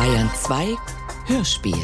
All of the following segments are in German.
Bayern 2 Hörspiel.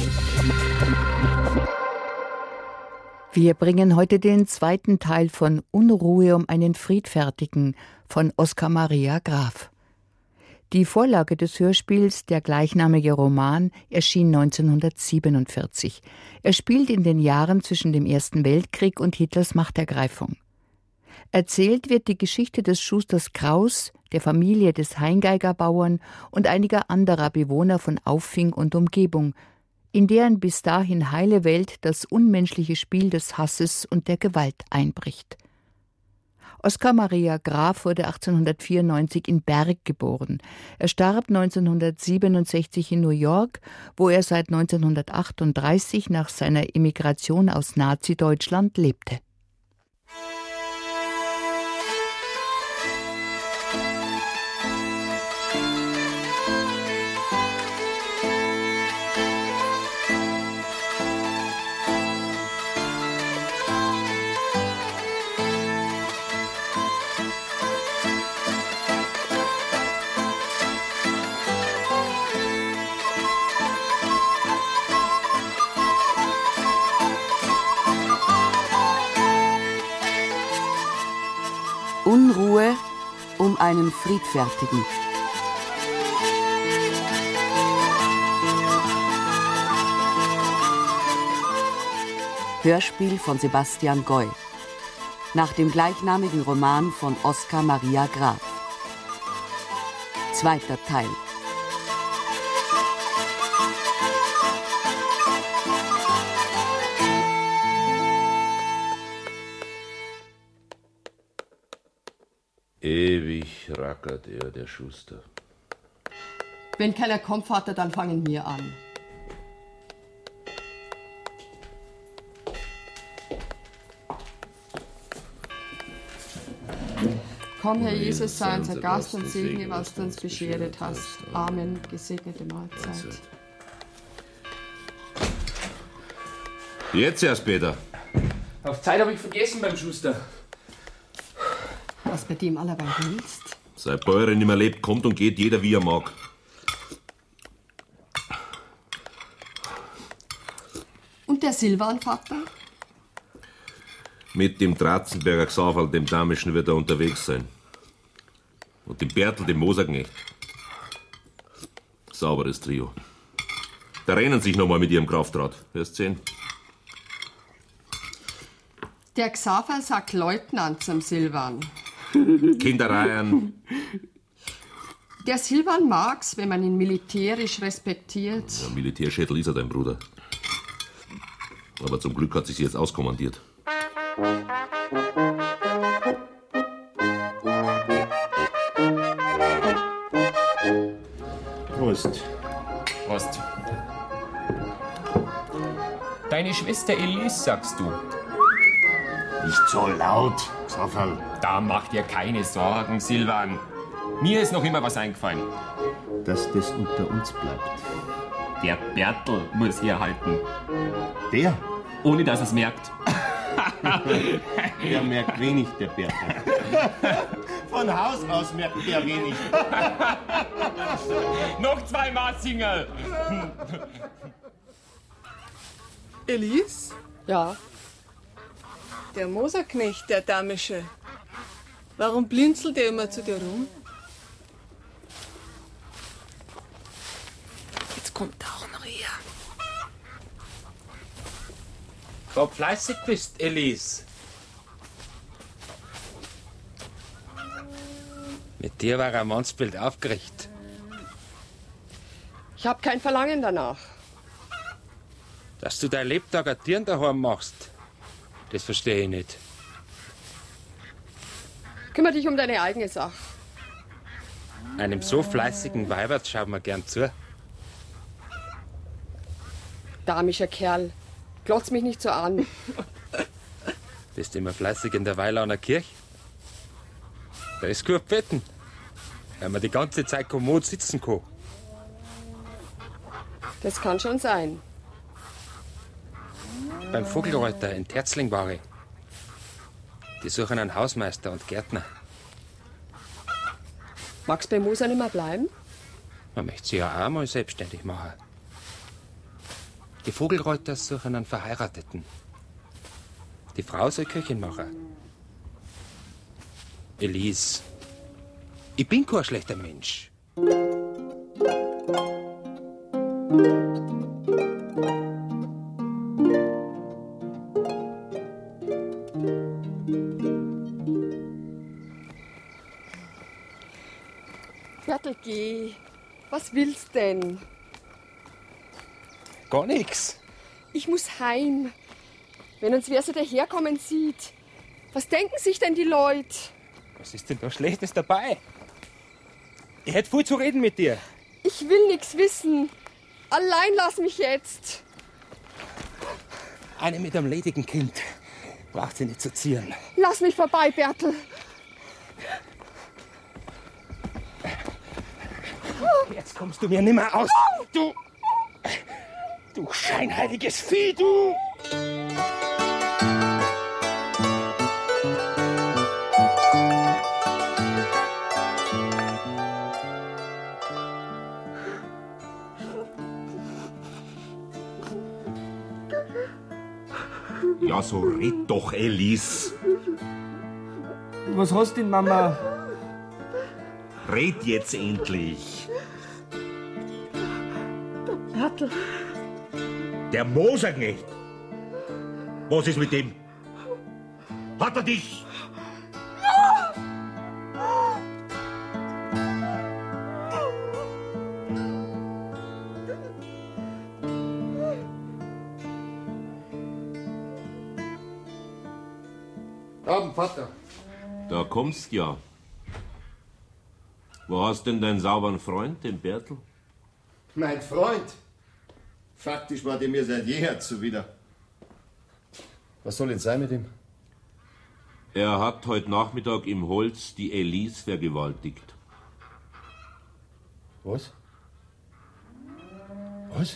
Wir bringen heute den zweiten Teil von Unruhe um einen Friedfertigen von Oskar Maria Graf. Die Vorlage des Hörspiels, der gleichnamige Roman, erschien 1947. Er spielt in den Jahren zwischen dem Ersten Weltkrieg und Hitlers Machtergreifung. Erzählt wird die Geschichte des Schusters Kraus, der Familie des Heingeigerbauern und einiger anderer Bewohner von Auffing und Umgebung, in deren bis dahin heile Welt das unmenschliche Spiel des Hasses und der Gewalt einbricht. Oskar Maria Graf wurde 1894 in Berg geboren. Er starb 1967 in New York, wo er seit 1938 nach seiner Emigration aus Nazi-Deutschland lebte. Unruhe um einen Friedfertigen. Hörspiel von Sebastian Goy. Nach dem gleichnamigen Roman von Oskar Maria Graf. Zweiter Teil. Ewig rackert er, der Schuster. Wenn keiner kommt, Vater, dann fangen wir an. Komm, Herr Jesus, sei unser Gast und segne, was du uns bescheret hast. Amen. Gesegnete Mahlzeit. Jetzt erst, Peter. Auf Zeit habe ich vergessen beim Schuster. Was bei dem allerweil willst? Seit Bäuerin nicht mehr lebt, kommt und geht jeder, wie er mag. Und der Silvan, Vater? Mit dem Dratzenberger Xaverl, dem Damischen, wird er unterwegs sein. Und dem Bertel, dem Moserknecht. Sauberes Trio. Da rennen sich noch mal mit ihrem Kraftrad. Wirst sehen. Der Xaver sagt Leutnant zum Silvan. Kindereien. Der Silvan mag's, wenn man ihn militärisch respektiert. Ja, Militärschädel ist er, dein Bruder. Aber zum Glück hat sich sie jetzt auskommandiert. Prost. Prost. Deine Schwester Elise, sagst du? Nicht so laut, Xaverl. Da mach dir keine Sorgen, Silvan. Mir ist noch immer was eingefallen. Dass das unter uns bleibt. Der Bertel muss herhalten. Der? Ohne dass er's merkt. Der merkt wenig, der Bertel. Von Haus aus merkt der wenig. Noch 2 Maßingerl. Elise? Ja. Der Moserknecht, der Damische. Warum blinzelt der immer zu dir rum? Jetzt kommt er auch noch her. Ob fleißig bist, Elise. Mit dir war ein Mannsbild aufgerichtet. Ich hab kein Verlangen danach. Dass du dein Lebtag ein Tieren daheim machst, das verstehe ich nicht. Kümmer dich um deine eigene Sache. Einem so fleißigen Weibert schaut man gern zu. Damischer Kerl, glotz mich nicht so an. Bist immer fleißig in der Weilauner Kirche? Da ist gut beten, weil man die ganze Zeit kommod sitzen kann. Das kann schon sein. Beim Vogelreiter in Terzling war ich. Die suchen einen Hausmeister und Gärtner. Magst bei Moser nicht mehr bleiben? Man möchte sich ja auch mal selbstständig machen. Die Vogelreuter suchen einen Verheirateten. Die Frau soll Köchin machen. Elise, ich bin kein schlechter Mensch. Bertel, geh. Was willst denn? Gar nix. Ich muss heim. Wenn uns wer so daherkommen sieht. Was denken sich denn die Leute? Was ist denn da Schlechtes dabei? Ich hätte viel zu reden mit dir. Ich will nichts wissen. Allein lass mich jetzt. Eine mit einem ledigen Kind braucht sie nicht zu zieren. Lass mich vorbei, Bertel. Jetzt kommst du mir nimmer aus. Du scheinheiliges Vieh, du! Ja, so red doch, Elise. Was hast denn, Mama? Red jetzt endlich. Bertel. Der Moserknecht. Was ist mit dem? Hat er dich? Abend, Vater. Da kommst ja. Wo hast denn deinen sauberen Freund, den Bertel? Mein Freund. Faktisch war der mir seit jeher zuwider. Was soll jetzt sein mit ihm? Er hat heute Nachmittag im Holz die Elise vergewaltigt. Was? Was?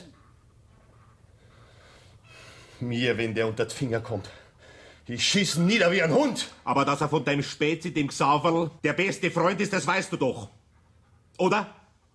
Mir, wenn der unter die Finger kommt. Ich schieß ihn nieder wie ein Hund. Aber dass er von deinem Spezi, dem Xaverl, der beste Freund ist, das weißt du doch. Oder?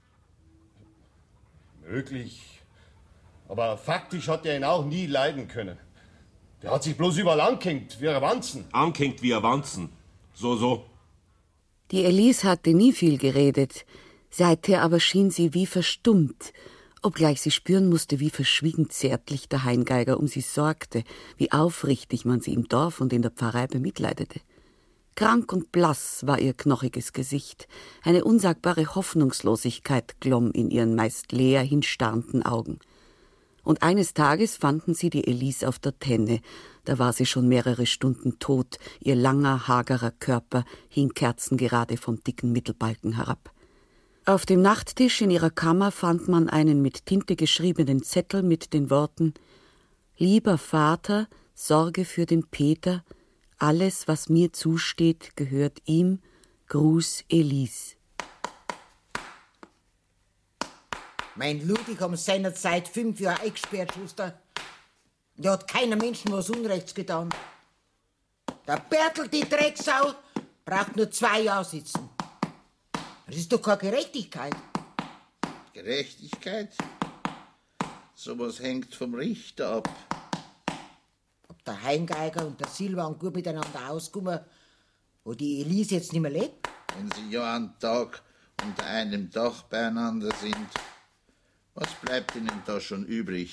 Möglich. Aber faktisch hat er ihn auch nie leiden können. Der hat sich bloß überall angehängt, wie ein Wanzen. Angehängt wie ein Wanzen. So. Die Elise hatte nie viel geredet. Seither aber schien sie wie verstummt, obgleich sie spüren musste, wie verschwiegen zärtlich der Heingeiger um sie sorgte, wie aufrichtig man sie im Dorf und in der Pfarrei bemitleidete. Krank und blass war ihr knochiges Gesicht, eine unsagbare Hoffnungslosigkeit glomm in ihren meist leer hinstarrenden Augen. Und eines Tages fanden sie die Elise auf der Tenne, da war sie schon mehrere Stunden tot, ihr langer, hagerer Körper hing kerzengerade vom dicken Mittelbalken herab. Auf dem Nachttisch in ihrer Kammer fand man einen mit Tinte geschriebenen Zettel mit den Worten: »Lieber Vater, sorge für den Peter, alles, was mir zusteht, gehört ihm, Gruß Elise.« Mein Ludwig haben seinerzeit 5 Jahre eingesperrt, Schuster. Da hat keiner Menschen was Unrechts getan. Der Bertel, die Drecksau, braucht nur 2 Jahre sitzen. Das ist doch keine Gerechtigkeit. Gerechtigkeit? Sowas hängt vom Richter ab. Ob der Heingeiger und der Silvan gut miteinander auskommen, wo die Elise jetzt nicht mehr lebt? Wenn sie ja einen Tag unter einem Dach beieinander sind, was bleibt ihnen da schon übrig?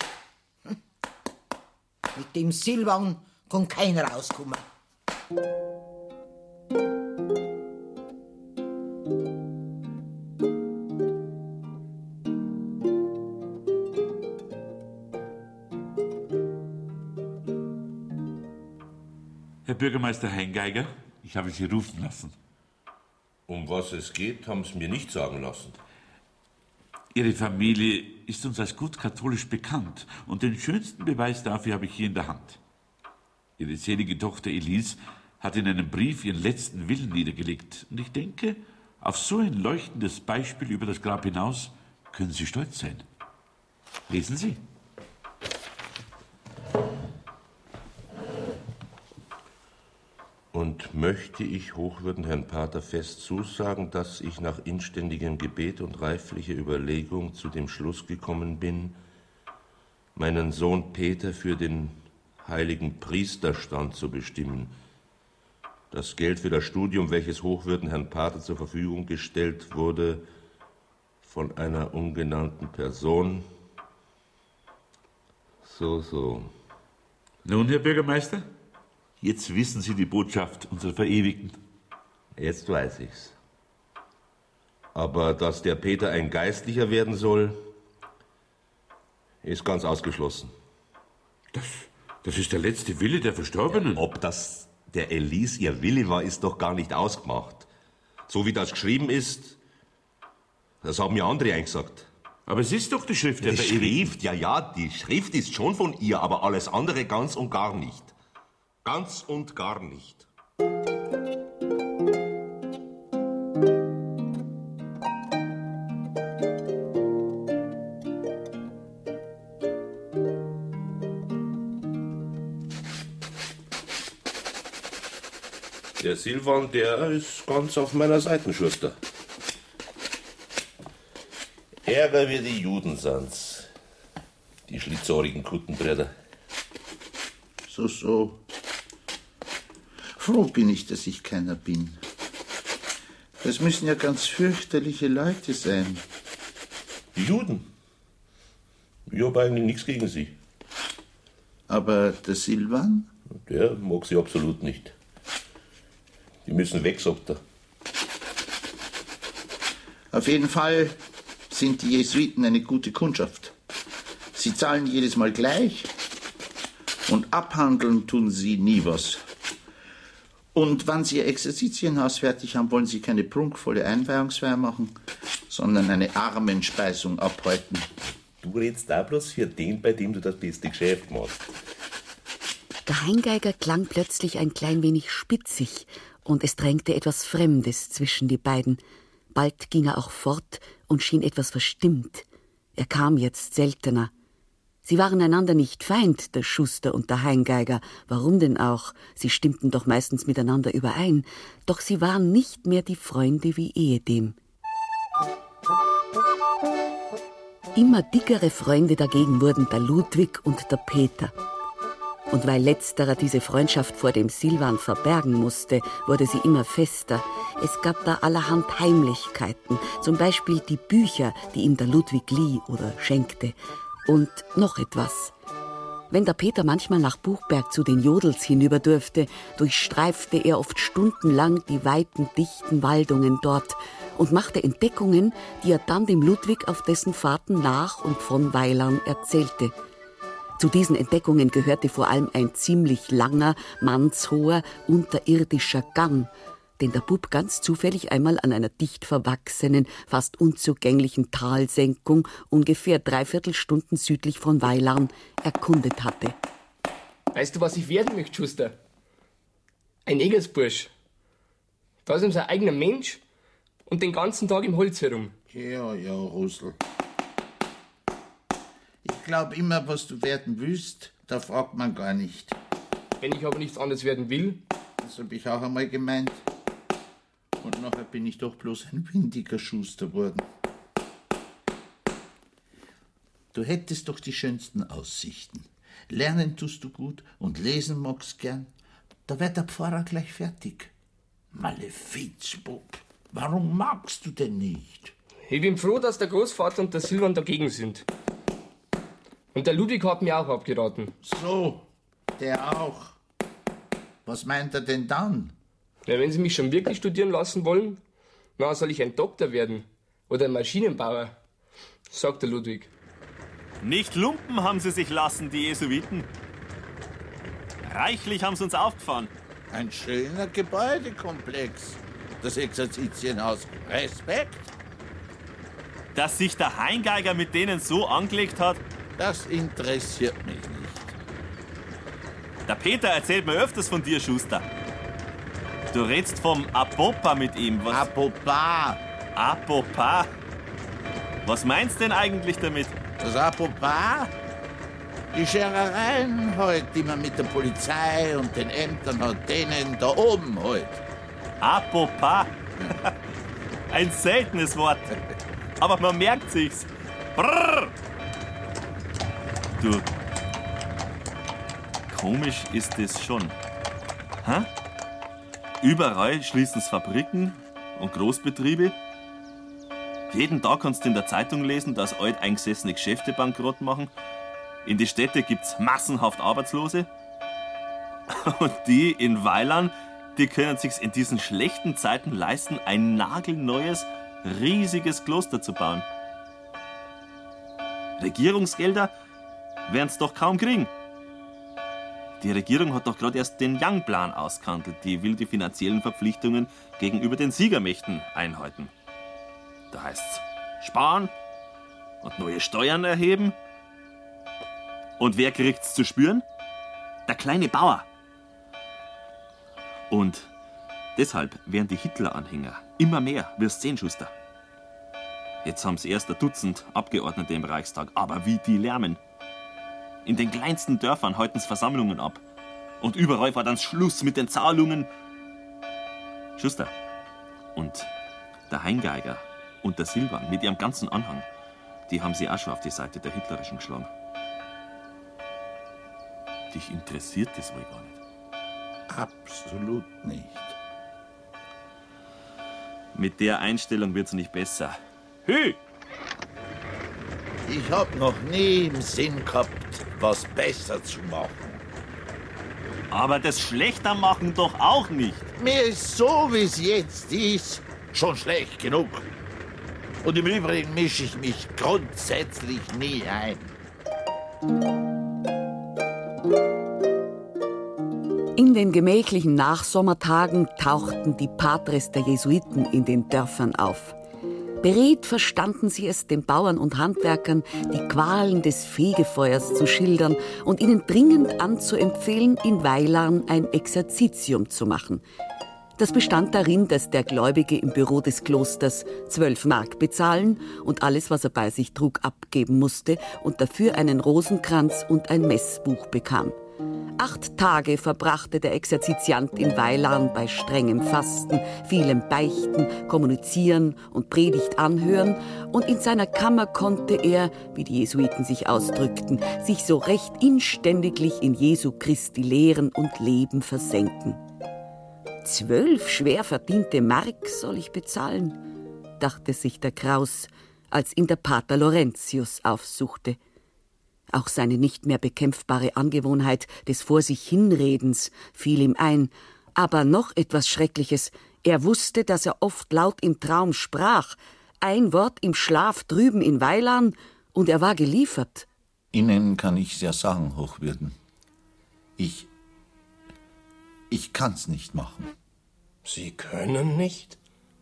Mit dem Silvan kann keiner auskommen. Herr Bürgermeister Heingeiger, ich habe Sie rufen lassen. Um was es geht, haben Sie mir nicht sagen lassen. Ihre Familie ist uns als gut katholisch bekannt und den schönsten Beweis dafür habe ich hier in der Hand. Ihre selige Tochter Elise hat in einem Brief ihren letzten Willen niedergelegt. Und ich denke, auf so ein leuchtendes Beispiel über das Grab hinaus können Sie stolz sein. Lesen Sie. und möchte ich hochwürden Herrn Pater fest zusagen, dass ich nach inständigem Gebet und reiflicher Überlegung zu dem Schluss gekommen bin, meinen Sohn Peter für den heiligen Priesterstand zu bestimmen. Das Geld für das Studium, welches hochwürden Herrn Pater zur Verfügung gestellt wurde, von einer ungenannten Person. So. Nun, Herr Bürgermeister, jetzt wissen Sie die Botschaft unserer Verewigten. Jetzt weiß ich's. Aber dass der Peter ein Geistlicher werden soll, ist ganz ausgeschlossen. Das ist der letzte Wille der Verstorbenen. Ja, ob das der Elise ihr Wille war, ist doch gar nicht ausgemacht. So wie das geschrieben ist, das haben ja andere eingesagt. Aber es ist doch die Schrift der Verewigten. Schrift, ja, die Schrift ist schon von ihr, aber alles andere ganz und gar nicht. Ganz und gar nicht. Der Silvan, der ist ganz auf meiner Seite, Schuster. Ärger wie die Juden sind's, die schlitzohrigen Kuttenbrüder. So. Froh bin ich, dass ich keiner bin. Das müssen ja ganz fürchterliche Leute sein. Die Juden? Ich habe eigentlich nichts gegen sie. Aber der Silvan? Der mag sie absolut nicht. Die müssen weg, sagt er. Auf jeden Fall sind die Jesuiten eine gute Kundschaft. Sie zahlen jedes Mal gleich und abhandeln tun sie nie was. Und wenn sie ihr Exerzitienhaus fertig haben, wollen sie keine prunkvolle Einweihungsfeier machen, sondern eine Armenspeisung abhalten. Du redest da bloß für den, bei dem du das beste Geschäft machst. Der Heingeiger klang plötzlich ein klein wenig spitzig und es drängte etwas Fremdes zwischen die beiden. Bald ging er auch fort und schien etwas verstimmt. Er kam jetzt seltener. Sie waren einander nicht Feind, der Schuster und der Heingeiger. Warum denn auch? Sie stimmten doch meistens miteinander überein. Doch sie waren nicht mehr die Freunde wie ehedem. Immer dickere Freunde dagegen wurden der Ludwig und der Peter. Und weil letzterer diese Freundschaft vor dem Silvan verbergen musste, wurde sie immer fester. Es gab da allerhand Heimlichkeiten, zum Beispiel die Bücher, die ihm der Ludwig lieh oder schenkte. Und noch etwas. Wenn der Peter manchmal nach Buchberg zu den Jodels hinüber durfte, durchstreifte er oft stundenlang die weiten, dichten Waldungen dort und machte Entdeckungen, die er dann dem Ludwig auf dessen Fahrten nach und von Weilern erzählte. Zu diesen Entdeckungen gehörte vor allem ein ziemlich langer, mannshoher, unterirdischer Gang, den der Bub ganz zufällig einmal an einer dicht verwachsenen, fast unzugänglichen Talsenkung ungefähr 3/4 Stunden südlich von Weilern erkundet hatte. Weißt du, was ich werden möchte, Schuster? Ein Egelsbursch. Da ist ihm sein eigener Mensch und den ganzen Tag im Holz herum. Ja, Russel. Ich glaube immer, was du werden willst, da fragt man gar nicht. Wenn ich aber nichts anderes werden will? Das habe ich auch einmal gemeint. Und nachher bin ich doch bloß ein windiger Schuster geworden. Du hättest doch die schönsten Aussichten. Lernen tust du gut und lesen magst gern. Da wird der Pfarrer gleich fertig. Malefiz, Bub. Warum magst du denn nicht? Ich bin froh, dass der Großvater und der Silvan dagegen sind. Und der Ludwig hat mir auch abgeraten. So, der auch. Was meint er denn dann? Ja, wenn Sie mich schon wirklich studieren lassen wollen, dann soll ich ein Doktor werden. Oder ein Maschinenbauer, sagt der Ludwig. Nicht lumpen haben sie sich lassen, die Jesuiten. Reichlich haben sie uns aufgefahren. Ein schöner Gebäudekomplex. Das Exerzitienhaus. Respekt. Dass sich der Heingeiger mit denen so angelegt hat, das interessiert mich nicht. Der Peter erzählt mir öfters von dir, Schuster. Du redst vom Apopa mit ihm. Was? Apopa. Apopa. Was meinst du denn eigentlich damit? Das Apopa? Die Scherereien halt, die man mit der Polizei und den Ämtern hat, denen da oben halt. Apropos. Ein seltenes Wort. Aber man merkt sich's. Brrr. Du. Komisch ist es schon. Hä? Überall schließen's Fabriken und Großbetriebe. Jeden Tag kannst du in der Zeitung lesen, dass alteingesessene Geschäfte bankrott machen. In die Städte gibt's massenhaft Arbeitslose. Und die in Weilern, die können sich's in diesen schlechten Zeiten leisten, ein nagelneues, riesiges Kloster zu bauen. Regierungsgelder werden's doch kaum kriegen. Die Regierung hat doch gerade erst den Young-Plan ausgehandelt. Die will die finanziellen Verpflichtungen gegenüber den Siegermächten einhalten. Da heißt's sparen und neue Steuern erheben. Und wer kriegt's zu spüren? Der kleine Bauer. Und deshalb werden die Hitler-Anhänger immer mehr, wirst sehen, Schuster. Jetzt haben's erst ein Dutzend Abgeordnete im Reichstag, aber wie die lärmen. In den kleinsten Dörfern halten's Versammlungen ab. Und überall war dann Schluss mit den Zahlungen. Schuster. Und der Heingeiger und der Silvan mit ihrem ganzen Anhang, die haben sie auch schon auf die Seite der Hitlerischen geschlagen. Dich interessiert das wohl gar nicht? Absolut nicht. Mit der Einstellung wird's nicht besser. Hü! Ich hab noch nie im Sinn gehabt, was besser zu machen. Aber das Schlechter machen doch auch nicht. Mir ist so, wie es jetzt ist, schon schlecht genug. Und im Übrigen mische ich mich grundsätzlich nie ein. In den gemächlichen Nachsommertagen tauchten die Patres der Jesuiten in den Dörfern auf. Beredt verstanden sie es, den Bauern und Handwerkern die Qualen des Fegefeuers zu schildern und ihnen dringend anzuempfehlen, in Weilern ein Exerzitium zu machen. Das bestand darin, dass der Gläubige im Büro des Klosters 12 Mark bezahlen und alles, was er bei sich trug, abgeben musste und dafür einen Rosenkranz und ein Messbuch bekam. 8 Tage verbrachte der Exerzitiant in Weilern bei strengem Fasten, vielem Beichten, Kommunizieren und Predigt anhören, und in seiner Kammer konnte er, wie die Jesuiten sich ausdrückten, sich so recht inständiglich in Jesu Christi Lehren und Leben versenken. 12 schwer verdiente Mark soll ich bezahlen, dachte sich der Kraus, als ihn der Pater Laurentius aufsuchte. Auch seine nicht mehr bekämpfbare Angewohnheit des Vor-sich-Hinredens fiel ihm ein. Aber noch etwas Schreckliches. Er wusste, dass er oft laut im Traum sprach. Ein Wort im Schlaf drüben in Weilern, und er war geliefert. Ihnen kann ich's ja sagen, Hochwürden. Ich kann's nicht machen. Sie können nicht?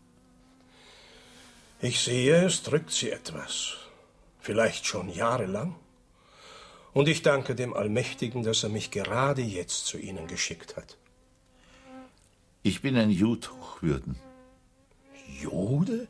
Ich sehe, es drückt Sie etwas. Vielleicht schon jahrelang. Und ich danke dem Allmächtigen, dass er mich gerade jetzt zu Ihnen geschickt hat. Ich bin ein Jude, Hochwürden. Jude?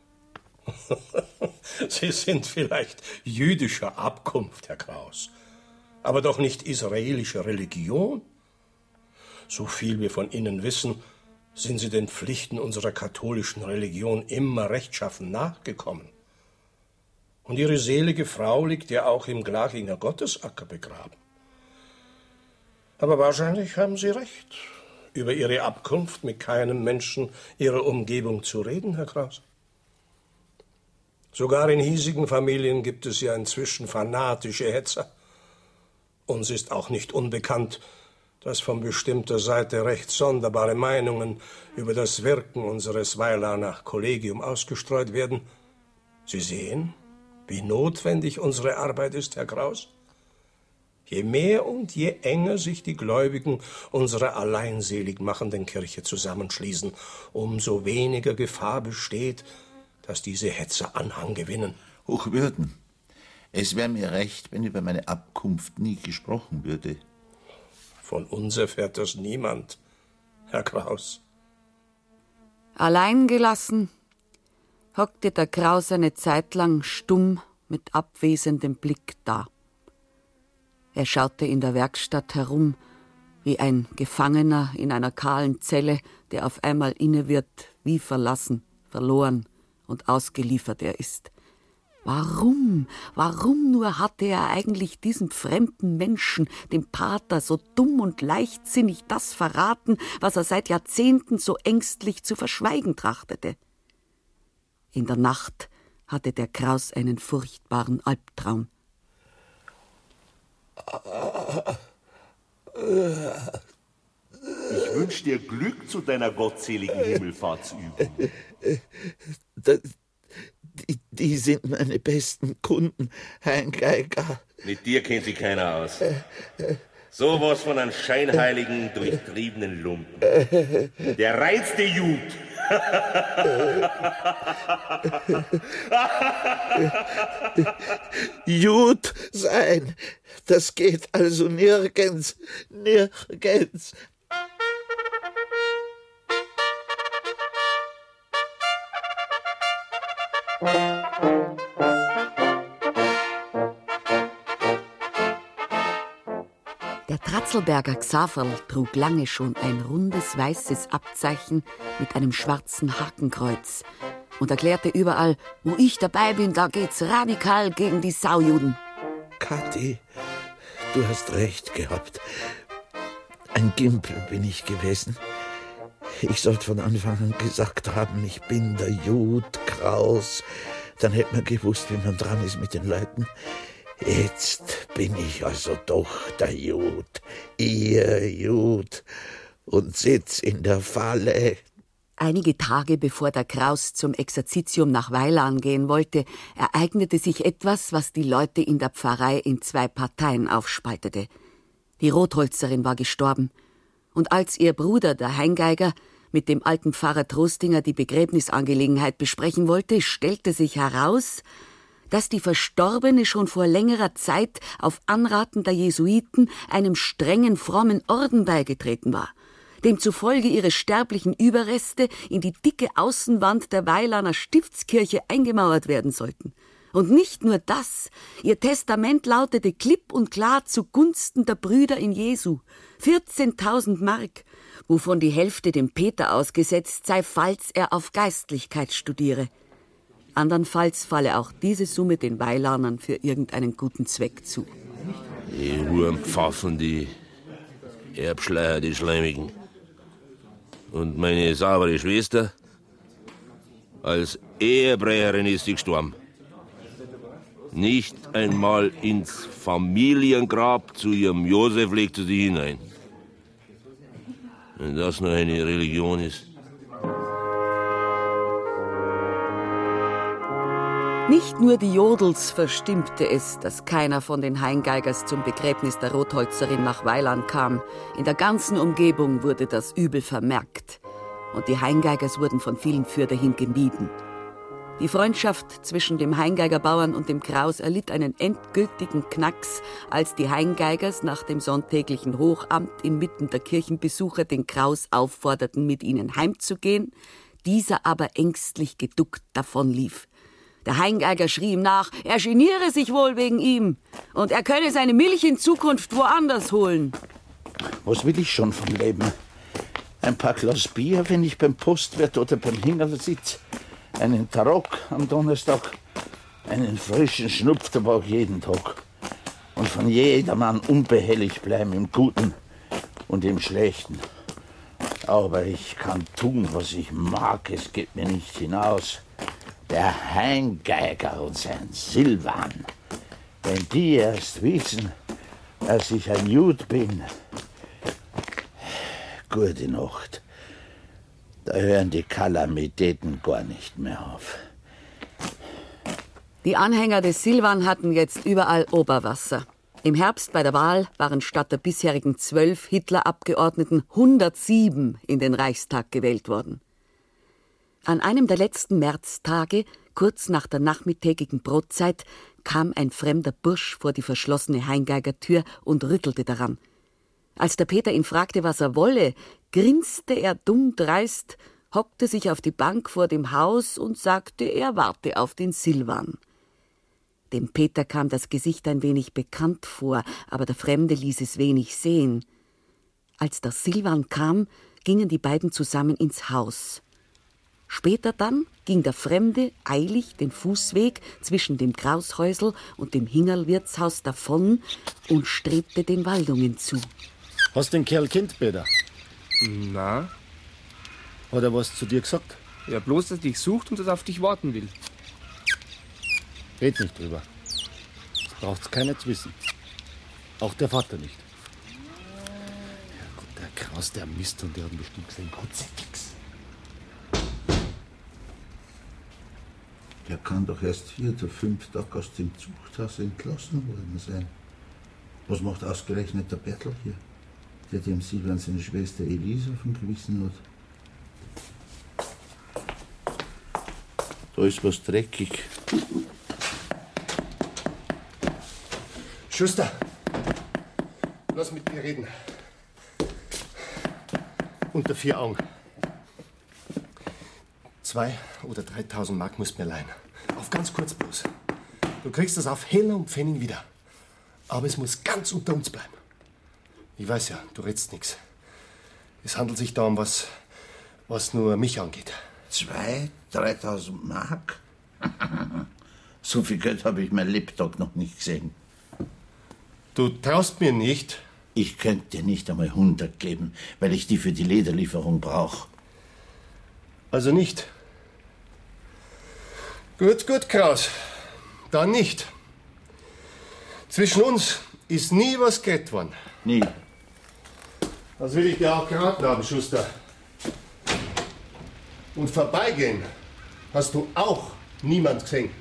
Sie sind vielleicht jüdischer Abkunft, Herr Kraus, aber doch nicht israelischer Religion. So viel wir von Ihnen wissen, sind Sie den Pflichten unserer katholischen Religion immer rechtschaffen nachgekommen. Und Ihre selige Frau liegt ja auch im Glachinger Gottesacker begraben. Aber wahrscheinlich haben Sie recht, über Ihre Abkunft mit keinem Menschen Ihrer Umgebung zu reden, Herr Kraus. Sogar in hiesigen Familien gibt es ja inzwischen fanatische Hetzer. Uns ist auch nicht unbekannt, dass von bestimmter Seite recht sonderbare Meinungen über das Wirken unseres Weilaner Kollegium ausgestreut werden. Sie sehen, wie notwendig unsere Arbeit ist, Herr Kraus. Je mehr und je enger sich die Gläubigen unserer alleinselig machenden Kirche zusammenschließen, umso weniger Gefahr besteht, dass diese Hetzer Anhang gewinnen. Hochwürden, es wäre mir recht, wenn über meine Abkunft nie gesprochen würde. Von uns erfährt das niemand, Herr Kraus. Allein gelassen hockte der Kraus eine Zeit lang stumm mit abwesendem Blick da. Er schaute in der Werkstatt herum, wie ein Gefangener in einer kahlen Zelle, der auf einmal inne wird, wie verlassen, verloren und ausgeliefert er ist. Warum nur hatte er eigentlich diesem fremden Menschen, dem Pater, so dumm und leichtsinnig das verraten, was er seit Jahrzehnten so ängstlich zu verschweigen trachtete? In der Nacht hatte der Kraus einen furchtbaren Albtraum. Ich wünsche dir Glück zu deiner gottseligen Himmelfahrtsübung. Die sind meine besten Kunden, Heingeiger. Mit dir kennt sich keiner aus. Sowas von einem scheinheiligen, durchtriebenen Lumpen. Der reinste Jud. Jud sein, das geht also nirgends. Der Tratzelberger Xaverl trug lange schon ein rundes weißes Abzeichen mit einem schwarzen Hakenkreuz und erklärte überall, wo ich dabei bin, da geht's radikal gegen die Saujuden. Kathi, du hast recht gehabt. Ein Gimpel bin ich gewesen. Ich sollte von Anfang an gesagt haben, ich bin der Jud Kraus. Dann hätte man gewusst, wie man dran ist mit den Leuten. Jetzt bin ich also doch der Jud, ihr Jud, und sitz in der Falle. Einige Tage bevor der Kraus zum Exerzitium nach Weilan gehen wollte, ereignete sich etwas, was die Leute in der Pfarrei in 2 Parteien aufspaltete. Die Rotholzerin war gestorben, und als ihr Bruder, der Heingeiger, mit dem alten Pfarrer Trostinger die Begräbnisangelegenheit besprechen wollte, stellte sich heraus, dass die Verstorbene schon vor längerer Zeit auf Anraten der Jesuiten einem strengen, frommen Orden beigetreten war, demzufolge ihre sterblichen Überreste in die dicke Außenwand der Weilaner Stiftskirche eingemauert werden sollten. Und nicht nur das, ihr Testament lautete klipp und klar zugunsten der Brüder in Jesu, 14.000 Mark, wovon die Hälfte dem Peter ausgesetzt sei, falls er auf Geistlichkeit studiere. Andernfalls falle auch diese Summe den Weilanern für irgendeinen guten Zweck zu. Die Wurmpfaffen, die Erbschleier, die Schleimigen. Und meine saubere Schwester, als Ehebrecherin ist sie gestorben. Nicht einmal ins Familiengrab zu ihrem Josef legte sie hinein. Wenn das nur eine Religion ist. Nicht nur die Jodels verstimmte es, dass keiner von den Heingeigers zum Begräbnis der Rotholzerin nach Weilan kam. In der ganzen Umgebung wurde das übel vermerkt. Und die Heingeigers wurden von vielen fürderhin gemieden. Die Freundschaft zwischen dem Heingeigerbauern und dem Kraus erlitt einen endgültigen Knacks, als die Heingeigers nach dem sonntäglichen Hochamt inmitten der Kirchenbesucher den Kraus aufforderten, mit ihnen heimzugehen, dieser aber ängstlich geduckt davonlief. Der Heingeiger schrie ihm nach, er geniere sich wohl wegen ihm und er könne seine Milch in Zukunft woanders holen. Was will ich schon vom Leben? Ein paar Glas Bier, wenn ich beim Postwirt oder beim Hingerl sitze, einen Tarock am Donnerstag, einen frischen Schnupftabak jeden Tag und von jedermann unbehelligt bleiben, im Guten und im Schlechten. Aber ich kann tun, was ich mag, es geht mir nicht hinaus. Der Heingeiger und sein Silvan, wenn die erst wissen, dass ich ein Jud bin. Gute Nacht. Da hören die Kalamitäten gar nicht mehr auf. Die Anhänger des Silvan hatten jetzt überall Oberwasser. Im Herbst bei der Wahl waren statt der bisherigen 12 Hitler-Abgeordneten 107 in den Reichstag gewählt worden. An einem der letzten Märztage, kurz nach der nachmittägigen Brotzeit, kam ein fremder Bursch vor die verschlossene Heingeigertür und rüttelte daran. Als der Peter ihn fragte, was er wolle, grinste er dumm dreist, hockte sich auf die Bank vor dem Haus und sagte, er warte auf den Silvan. Dem Peter kam das Gesicht ein wenig bekannt vor, aber der Fremde ließ es wenig sehen. Als der Silvan kam, gingen die beiden zusammen ins Haus. Später dann ging der Fremde eilig den Fußweg zwischen dem Graushäusl und dem Hingerl-Wirtshaus davon und strebte den Waldungen zu. Hast den Kerl kennt, Peter? Na? Hat er was zu dir gesagt? Ja, bloß, dass dich sucht und dass er auf dich warten will. Red nicht drüber. Das braucht's keiner zu wissen. Auch der Vater nicht. Ja Gott, der Kraus, der Mist, und der hat bestimmt gesehen, Gott sei nix. Der kann doch erst 4 oder 5 Tage aus dem Zuchthaus entlassen worden sein. Was macht ausgerechnet der Bertel hier, der dem Silvan seine Schwester Elise auf dem Gewissen hat? Da ist was dreckig. Schuster, lass mit mir reden. Unter 4 Augen. 2.000 oder 3.000 Mark musst du mir leihen. Auf ganz kurz bloß. Du kriegst das auf Heller und Pfennig wieder. Aber es muss ganz unter uns bleiben. Ich weiß ja, du redst nichts. Es handelt sich da um was nur mich angeht. 2.000, 3.000 Mark? So viel Geld habe ich mein Lebtag noch nicht gesehen. Du traust mir nicht? Ich könnte dir nicht einmal 100 geben, weil ich die für die Lederlieferung brauche. Also nicht? Gut, Kraus. Dann nicht. Zwischen uns ist nie was geredet worden. Nie. Das will ich dir auch geraten haben, Schuster. Und vorbeigehen hast du auch niemand gesehen.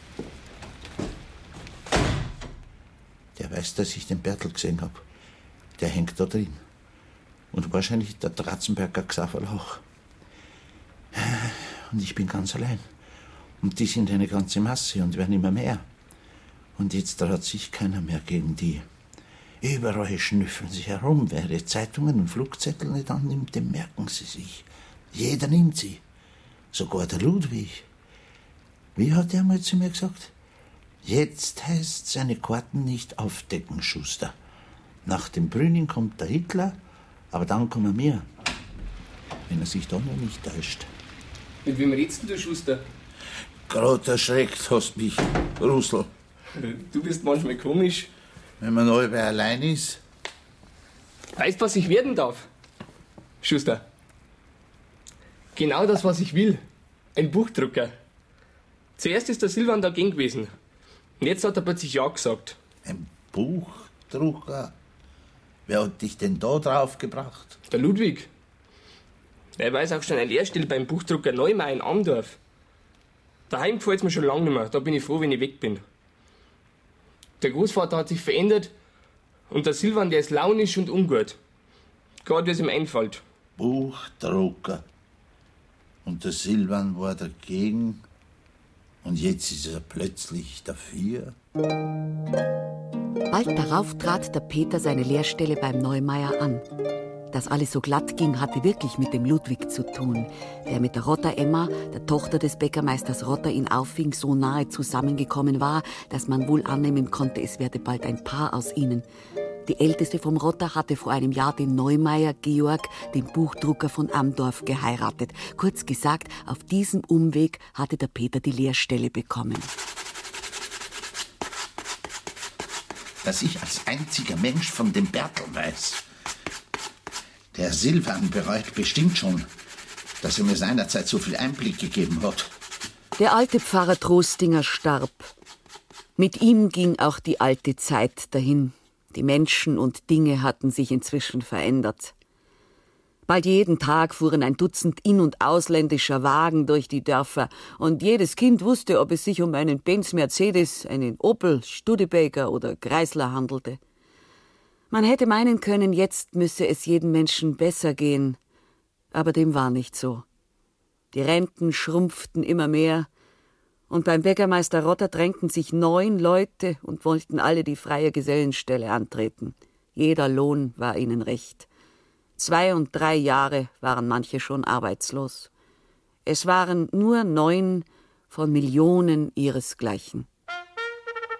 Der weiß, dass ich den Bertel gesehen habe. Der hängt da drin. Und wahrscheinlich der Dratzenberger Xaverl auch. Und ich bin ganz allein. Und die sind eine ganze Masse und werden immer mehr. Und jetzt traut sich keiner mehr gegen die. Überall schnüffeln sie herum. Wer ihre Zeitungen und Flugzettel nicht annimmt, dem merken sie sich. Jeder nimmt sie. Sogar der Ludwig. Wie hat er mal zu mir gesagt? Jetzt heißt seine Karten nicht aufdecken, Schuster. Nach dem Brüning kommt der Hitler, aber dann kommen wir. Wenn er sich da noch nicht täuscht. Mit wem redst du, Schuster? Gerade erschreckt hast mich, Rusl. Du bist manchmal komisch. Wenn man alle allein ist. Weißt, was ich werden darf? Schuster. Genau das, was ich will. Ein Buchdrucker. Zuerst ist der Silvan dagegen gewesen. Und jetzt hat er plötzlich ja gesagt. Ein Buchdrucker? Wer hat dich denn da drauf gebracht? Der Ludwig. Er weiß auch schon eine Lehrstelle beim Buchdrucker Neumeier in Amdorf. Daheim gefällt es mir schon lange nicht mehr. Da bin ich froh, wenn ich weg bin. Der Großvater hat sich verändert und der Silvan, der ist launisch und ungut. Gerade wie es ihm einfällt. Buchdrucker. Und der Silvan war dagegen und jetzt ist er plötzlich dafür. Bald darauf trat der Peter seine Lehrstelle beim Neumeier an. Dass alles so glatt ging, hatte wirklich mit dem Ludwig zu tun, der mit der Rotter Emma, der Tochter des Bäckermeisters Rotter, ihn auffing, so nahe zusammengekommen war, dass man wohl annehmen konnte, es werde bald ein Paar aus ihnen. Die Älteste vom Rotter hatte vor einem Jahr den Neumeier Georg, den Buchdrucker von Amdorf, geheiratet. Kurz gesagt, auf diesem Umweg hatte der Peter die Lehrstelle bekommen. Dass ich als einziger Mensch von dem Bertel weiß. Der Silvan bereut bestimmt schon, dass er mir seinerzeit so viel Einblick gegeben hat. Der alte Pfarrer Trostinger starb. Mit ihm ging auch die alte Zeit dahin. Die Menschen und Dinge hatten sich inzwischen verändert. Bald jeden Tag fuhren ein Dutzend in- und ausländischer Wagen durch die Dörfer und jedes Kind wusste, ob es sich um einen Benz Mercedes, einen Opel, Studebaker oder Chrysler handelte. Man hätte meinen können, jetzt müsse es jedem Menschen besser gehen. Aber dem war nicht so. Die Renten schrumpften immer mehr. Und beim Bäckermeister Rotter drängten sich 9 Leute und wollten alle die freie Gesellenstelle antreten. Jeder Lohn war ihnen recht. 2 und 3 Jahre waren manche schon arbeitslos. Es waren nur 9 von Millionen ihresgleichen.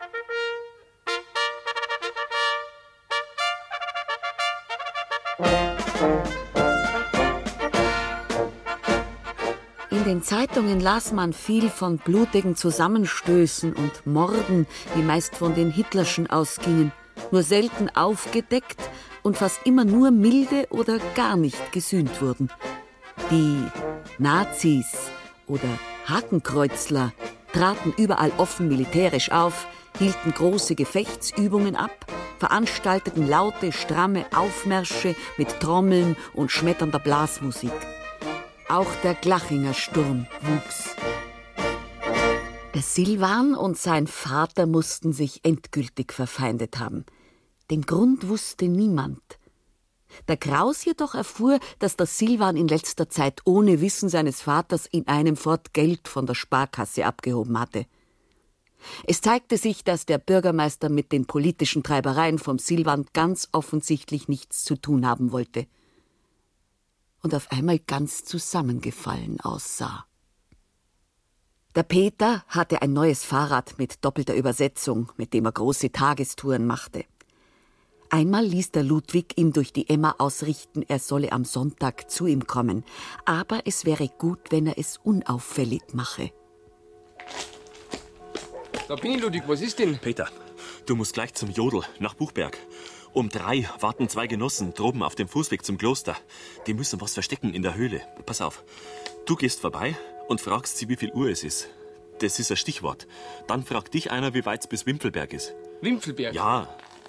den Zeitungen las man viel von blutigen Zusammenstößen und Morden, die meist von den Hitlerschen ausgingen, nur selten aufgedeckt und fast immer nur milde oder gar nicht gesühnt wurden. Die Nazis oder Hakenkreuzler traten überall offen militärisch auf, hielten große Gefechtsübungen ab, veranstalteten laute, stramme Aufmärsche mit Trommeln und schmetternder Blasmusik. Auch der Glachinger Sturm wuchs. Der Silvan und sein Vater mussten sich endgültig verfeindet haben. Den Grund wusste niemand. Der Kraus jedoch erfuhr, dass der Silvan in letzter Zeit ohne Wissen seines Vaters in einem Fort Geld von der Sparkasse abgehoben hatte. Es zeigte sich, dass der Bürgermeister mit den politischen Treibereien vom Silvan ganz offensichtlich nichts zu tun haben wollte und auf einmal ganz zusammengefallen aussah. Der Peter hatte ein neues Fahrrad mit doppelter Übersetzung, mit dem er große Tagestouren machte. Einmal ließ der Ludwig ihm durch die Emma ausrichten, er solle am Sonntag zu ihm kommen, aber es wäre gut, wenn er es unauffällig mache. Da bin ich, Ludwig, was ist denn? Peter, du musst gleich zum Jodl, nach Buchberg. Um 3 warten 2 Genossen droben auf dem Fußweg zum Kloster. Die müssen was verstecken in der Höhle. Pass auf, du gehst vorbei und fragst sie, wie viel Uhr es ist. Das ist ein Stichwort. Dann fragt dich einer, wie weit es bis Wimpelberg ist. Wimpelberg? Ja.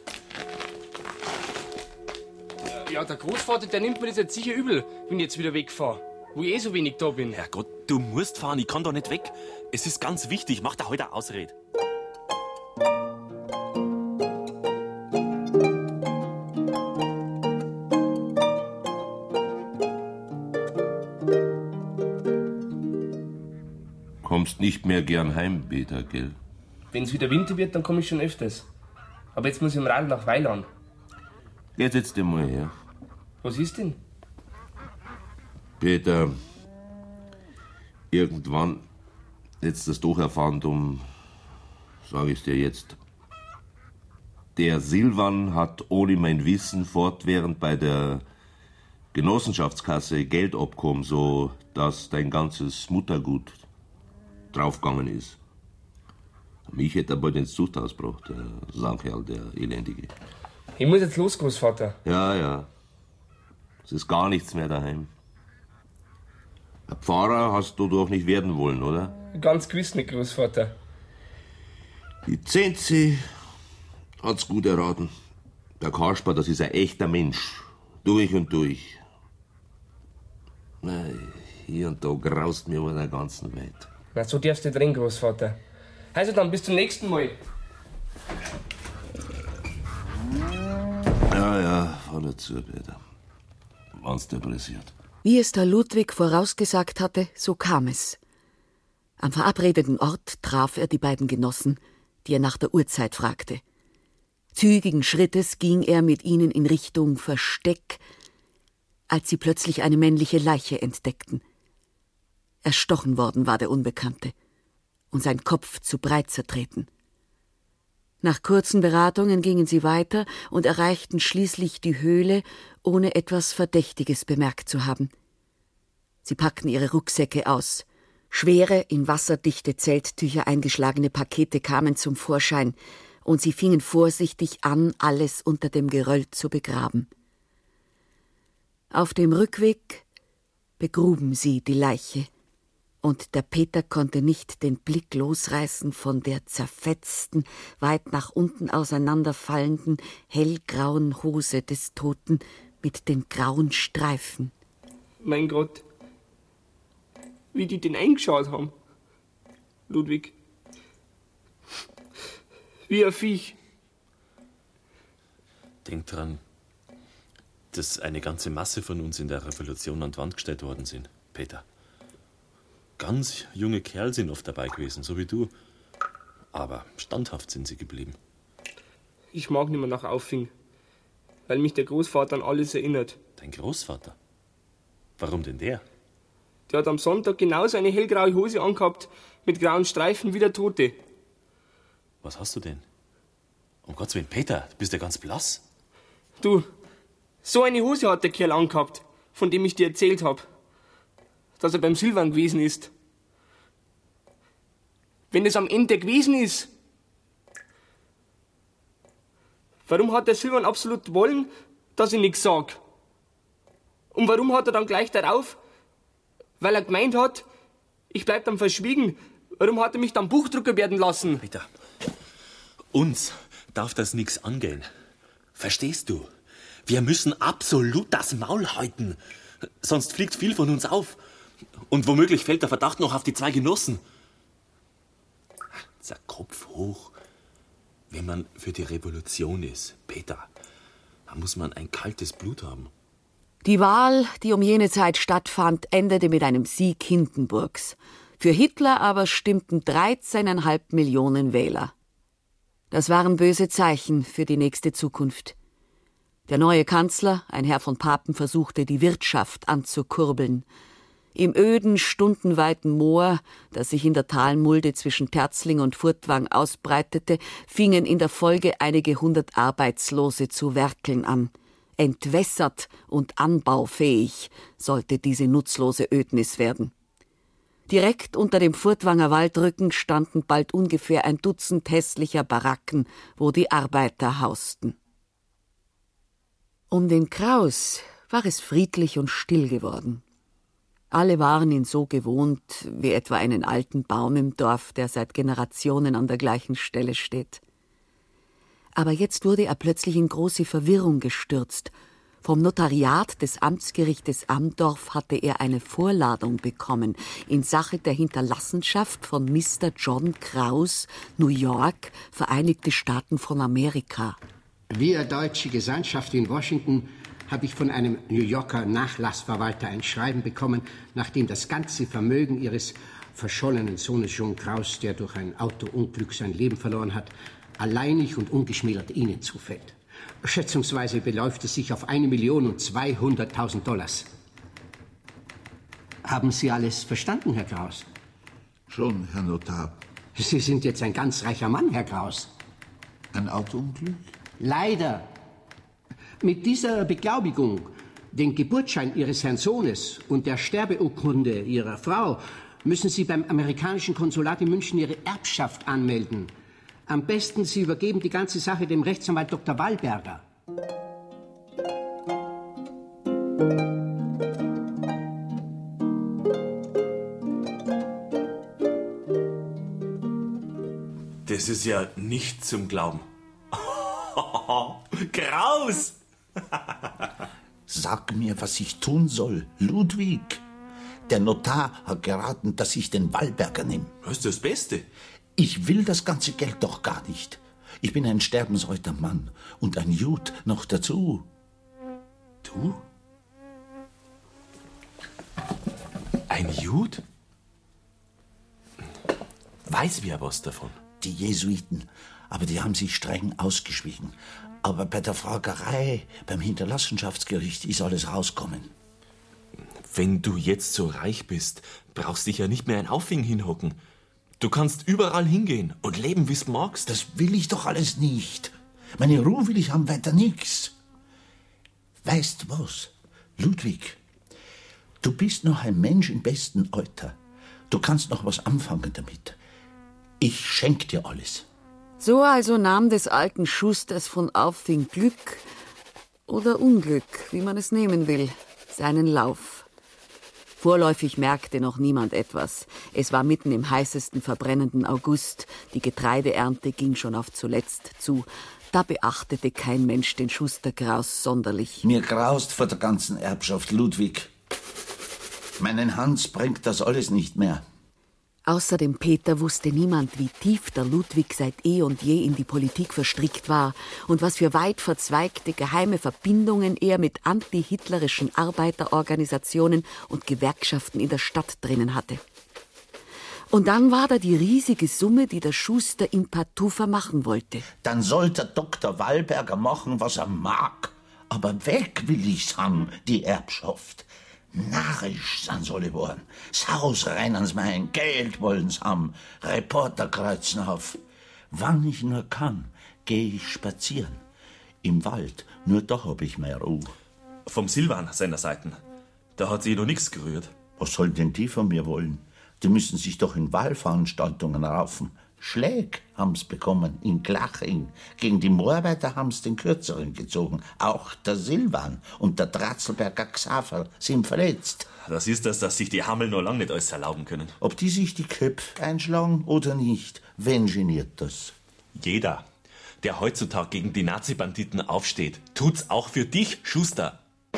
Ja, der Großvater, der nimmt mir das jetzt sicher übel, wenn ich jetzt wieder wegfahre. Wo ich so wenig da bin. Herrgott, du musst fahren, ich kann doch nicht weg. Es ist ganz wichtig, mach da heute eine Ausrede. Kommst nicht mehr gern heim, Peter, gell? Wenn's wieder Winter wird, dann komme ich schon öfters. Aber jetzt muss ich im Radl nach Weiland. Jetzt setz dir mal her. Was ist denn? Peter, irgendwann hättest du es doch erfahren, drum sag ich's dir jetzt. Der Silvan hat ohne mein Wissen fortwährend bei der Genossenschaftskasse Geld abgehoben, so dass dein ganzes Muttergut draufgegangen ist. Mich hätte er bald ins Zuchthaus gebracht, der Saukerl, der Elendige. Ich muss jetzt los, Großvater. Ja. Es ist gar nichts mehr daheim. Ein Pfarrer hast du doch nicht werden wollen, oder? Ganz gewiss nicht, Großvater. Die Zenzi hat's gut erraten. Der Kasper, das ist ein echter Mensch. Durch und durch. Hier und da graust mir über der ganzen Welt. Na, so darfst du nicht reden, Großvater. Also dann, bis zum nächsten Mal. Ja, fahr nicht zu, Peter. Wann's dir passiert. Wie es der Ludwig vorausgesagt hatte, so kam es. Am verabredeten Ort traf er die beiden Genossen, die er nach der Uhrzeit fragte. Zügigen Schrittes ging er mit ihnen in Richtung Versteck, als sie plötzlich eine männliche Leiche entdeckten. Erstochen worden war der Unbekannte und sein Kopf zu breit zertreten. Nach kurzen Beratungen gingen sie weiter und erreichten schließlich die Höhle, ohne etwas Verdächtiges bemerkt zu haben. Sie packten ihre Rucksäcke aus. Schwere, in wasserdichte Zelttücher eingeschlagene Pakete kamen zum Vorschein, und sie fingen vorsichtig an, alles unter dem Geröll zu begraben. Auf dem Rückweg begruben sie die Leiche, und der Peter konnte nicht den Blick losreißen von der zerfetzten, weit nach unten auseinanderfallenden, hellgrauen Hose des Toten mit den grauen Streifen. Mein Gott, wie die den eingeschaut haben. Ludwig. Wie ein Viech. Denk dran, dass eine ganze Masse von uns in der Revolution an die Wand gestellt worden sind, Peter. Ganz junge Kerl sind oft dabei gewesen, so wie du. Aber standhaft sind sie geblieben. Ich mag nicht mehr nach Auffing, weil mich der Großvater an alles erinnert. Dein Großvater? Warum denn der? Der hat am Sonntag genauso eine hellgraue Hose angehabt, mit grauen Streifen wie der Tote. Was hast du denn? Um Gottes Willen, Peter, du bist ja ganz blass. Du, so eine Hose hat der Kerl angehabt, von dem ich dir erzählt habe. Dass er beim Silvan gewesen ist. wenn es am Ende gewesen ist? Warum hat der Silvan absolut wollen, dass ich nichts sag? Und warum hat er dann gleich darauf, weil er gemeint hat, ich bleib dann verschwiegen, warum hat er mich dann Buchdrucker werden lassen? Peter, uns darf das nichts angehen. Verstehst du? Wir müssen absolut das Maul halten. Sonst fliegt viel von uns auf. Und womöglich fällt der Verdacht noch auf die 2 Genossen. Der Kopf hoch. Wenn man für die Revolution ist, Peter, da muss man ein kaltes Blut haben. Die Wahl, die um jene Zeit stattfand, endete mit einem Sieg Hindenburgs. Für Hitler aber stimmten 13,5 Millionen Wähler. Das waren böse Zeichen für die nächste Zukunft. Der neue Kanzler, ein Herr von Papen, versuchte, die Wirtschaft anzukurbeln. Im öden, stundenweiten Moor, das sich in der Talmulde zwischen Terzling und Furtwang ausbreitete, fingen in der Folge einige 100 Arbeitslose zu werkeln an. Entwässert und anbaufähig sollte diese nutzlose Ödnis werden. Direkt unter dem Furtwanger Waldrücken standen bald ungefähr ein Dutzend hässlicher Baracken, wo die Arbeiter hausten. Um den Kraus war es friedlich und still geworden. Alle waren ihn so gewohnt, wie etwa einen alten Baum im Dorf, der seit Generationen an der gleichen Stelle steht. Aber jetzt wurde er plötzlich in große Verwirrung gestürzt. Vom Notariat des Amtsgerichtes Amdorf hatte er eine Vorladung bekommen in Sache der Hinterlassenschaft von Mr. John Kraus, New York, Vereinigte Staaten von Amerika. Wir deutsche Gesandtschaft in Washington habe ich von einem New Yorker Nachlassverwalter ein Schreiben bekommen, nachdem das ganze Vermögen Ihres verschollenen Sohnes John Kraus, der durch ein Autounglück sein Leben verloren hat, alleinig und ungeschmälert Ihnen zufällt. Schätzungsweise beläuft es sich auf 1.200.000 $. Haben Sie alles verstanden, Herr Kraus? Schon, Herr Notar. Sie sind jetzt ein ganz reicher Mann, Herr Kraus. Ein Autounglück? Leider. Mit dieser Beglaubigung, den Geburtsschein Ihres Herrn Sohnes und der Sterbeurkunde Ihrer Frau müssen Sie beim amerikanischen Konsulat in München Ihre Erbschaft anmelden. Am besten, Sie übergeben die ganze Sache dem Rechtsanwalt Dr. Wallberger. Das ist ja nicht zum Glauben. Kraus! Sag mir, was ich tun soll, Ludwig. Der Notar hat geraten, dass ich den Wallberger nehme. Das ist das Beste. Ich will das ganze Geld doch gar nicht. Ich bin ein sterbensalter Mann und ein Jud noch dazu. Du? Ein Jud? Weiß wer was davon? Die Jesuiten, aber die haben sich streng ausgeschwiegen. Aber bei der Fragerei, beim Hinterlassenschaftsgericht ist alles rauskommen. Wenn du jetzt so reich bist, brauchst dich ja nicht mehr ein Auffing hinhocken. Du kannst überall hingehen und leben, wie's magst. Das will ich doch alles nicht. Meine Ruhe will ich haben, weiter nix. Weißt was, Ludwig? Du bist noch ein Mensch im besten Alter. Du kannst noch was anfangen damit. Ich schenk dir alles. So also nahm des alten Schusters von Auffing Glück oder Unglück, wie man es nehmen will, seinen Lauf. Vorläufig merkte noch niemand etwas. Es war mitten im heißesten verbrennenden August. Die Getreideernte ging schon auf zuletzt zu. Da beachtete kein Mensch den Schuster Kraus sonderlich. Mir graust vor der ganzen Erbschaft, Ludwig. Meinen Hans bringt das alles nicht mehr. Außer dem Peter wusste niemand, wie tief der Ludwig seit eh und je in die Politik verstrickt war und was für weit verzweigte geheime Verbindungen er mit antihitlerischen Arbeiterorganisationen und Gewerkschaften in der Stadt drinnen hatte. Und dann war da die riesige Summe, die der Schuster ihm partout vermachen wollte. Dann soll der Dr. Wallberger machen, was er mag. Aber weg will ich's haben, die Erbschaft. Narrisch sind sie alle geworden. Das Haus reinen's mein, Geld wollen's haben, Reporter kreuzen auf. Wann ich nur kann, geh ich spazieren. Im Wald, nur da hab ich meine Ruhe. Vom Silvan seiner Seiten, da hat sie noch nichts gerührt. Was sollen denn die von mir wollen? Die müssen sich doch in Wahlveranstaltungen raufen. Schläg haben's bekommen in Glaching. Gegen die Moorarbeiter haben's den Kürzeren gezogen. Auch der Silvan und der Dratzelberger Xaver sind verletzt. Das ist das, dass sich die Hammel noch lange nicht alles erlauben können. Ob die sich die Köpfe einschlagen oder nicht, wen geniert das? Jeder, der heutzutage gegen die Nazi-Banditen aufsteht, tut's auch für dich, Schuster.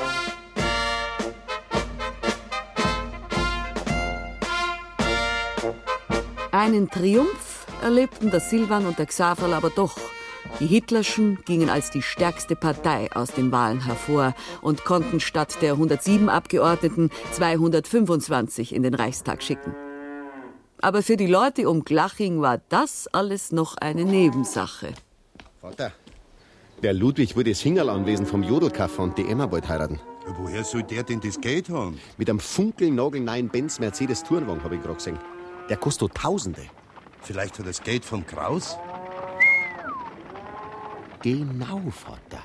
Einen Triumph erlebten der Silvan und der Xaverl aber doch. Die Hitlerschen gingen als die stärkste Partei aus den Wahlen hervor und konnten statt der 107 Abgeordneten 225 in den Reichstag schicken. Aber für die Leute um Glaching war das alles noch eine Nebensache. Vater, der Ludwig wurde das Hingerl-Anwesen vom Jodelkaffer und die Emma wollte heiraten. Ja, woher soll der denn das Geld haben? Mit einem funkelnagelneuen Benz Mercedes Tourenwagen, habe ich gerade gesehen. Der kostet Tausende. Vielleicht hat er das Geld vom Kraus? Genau, Vater.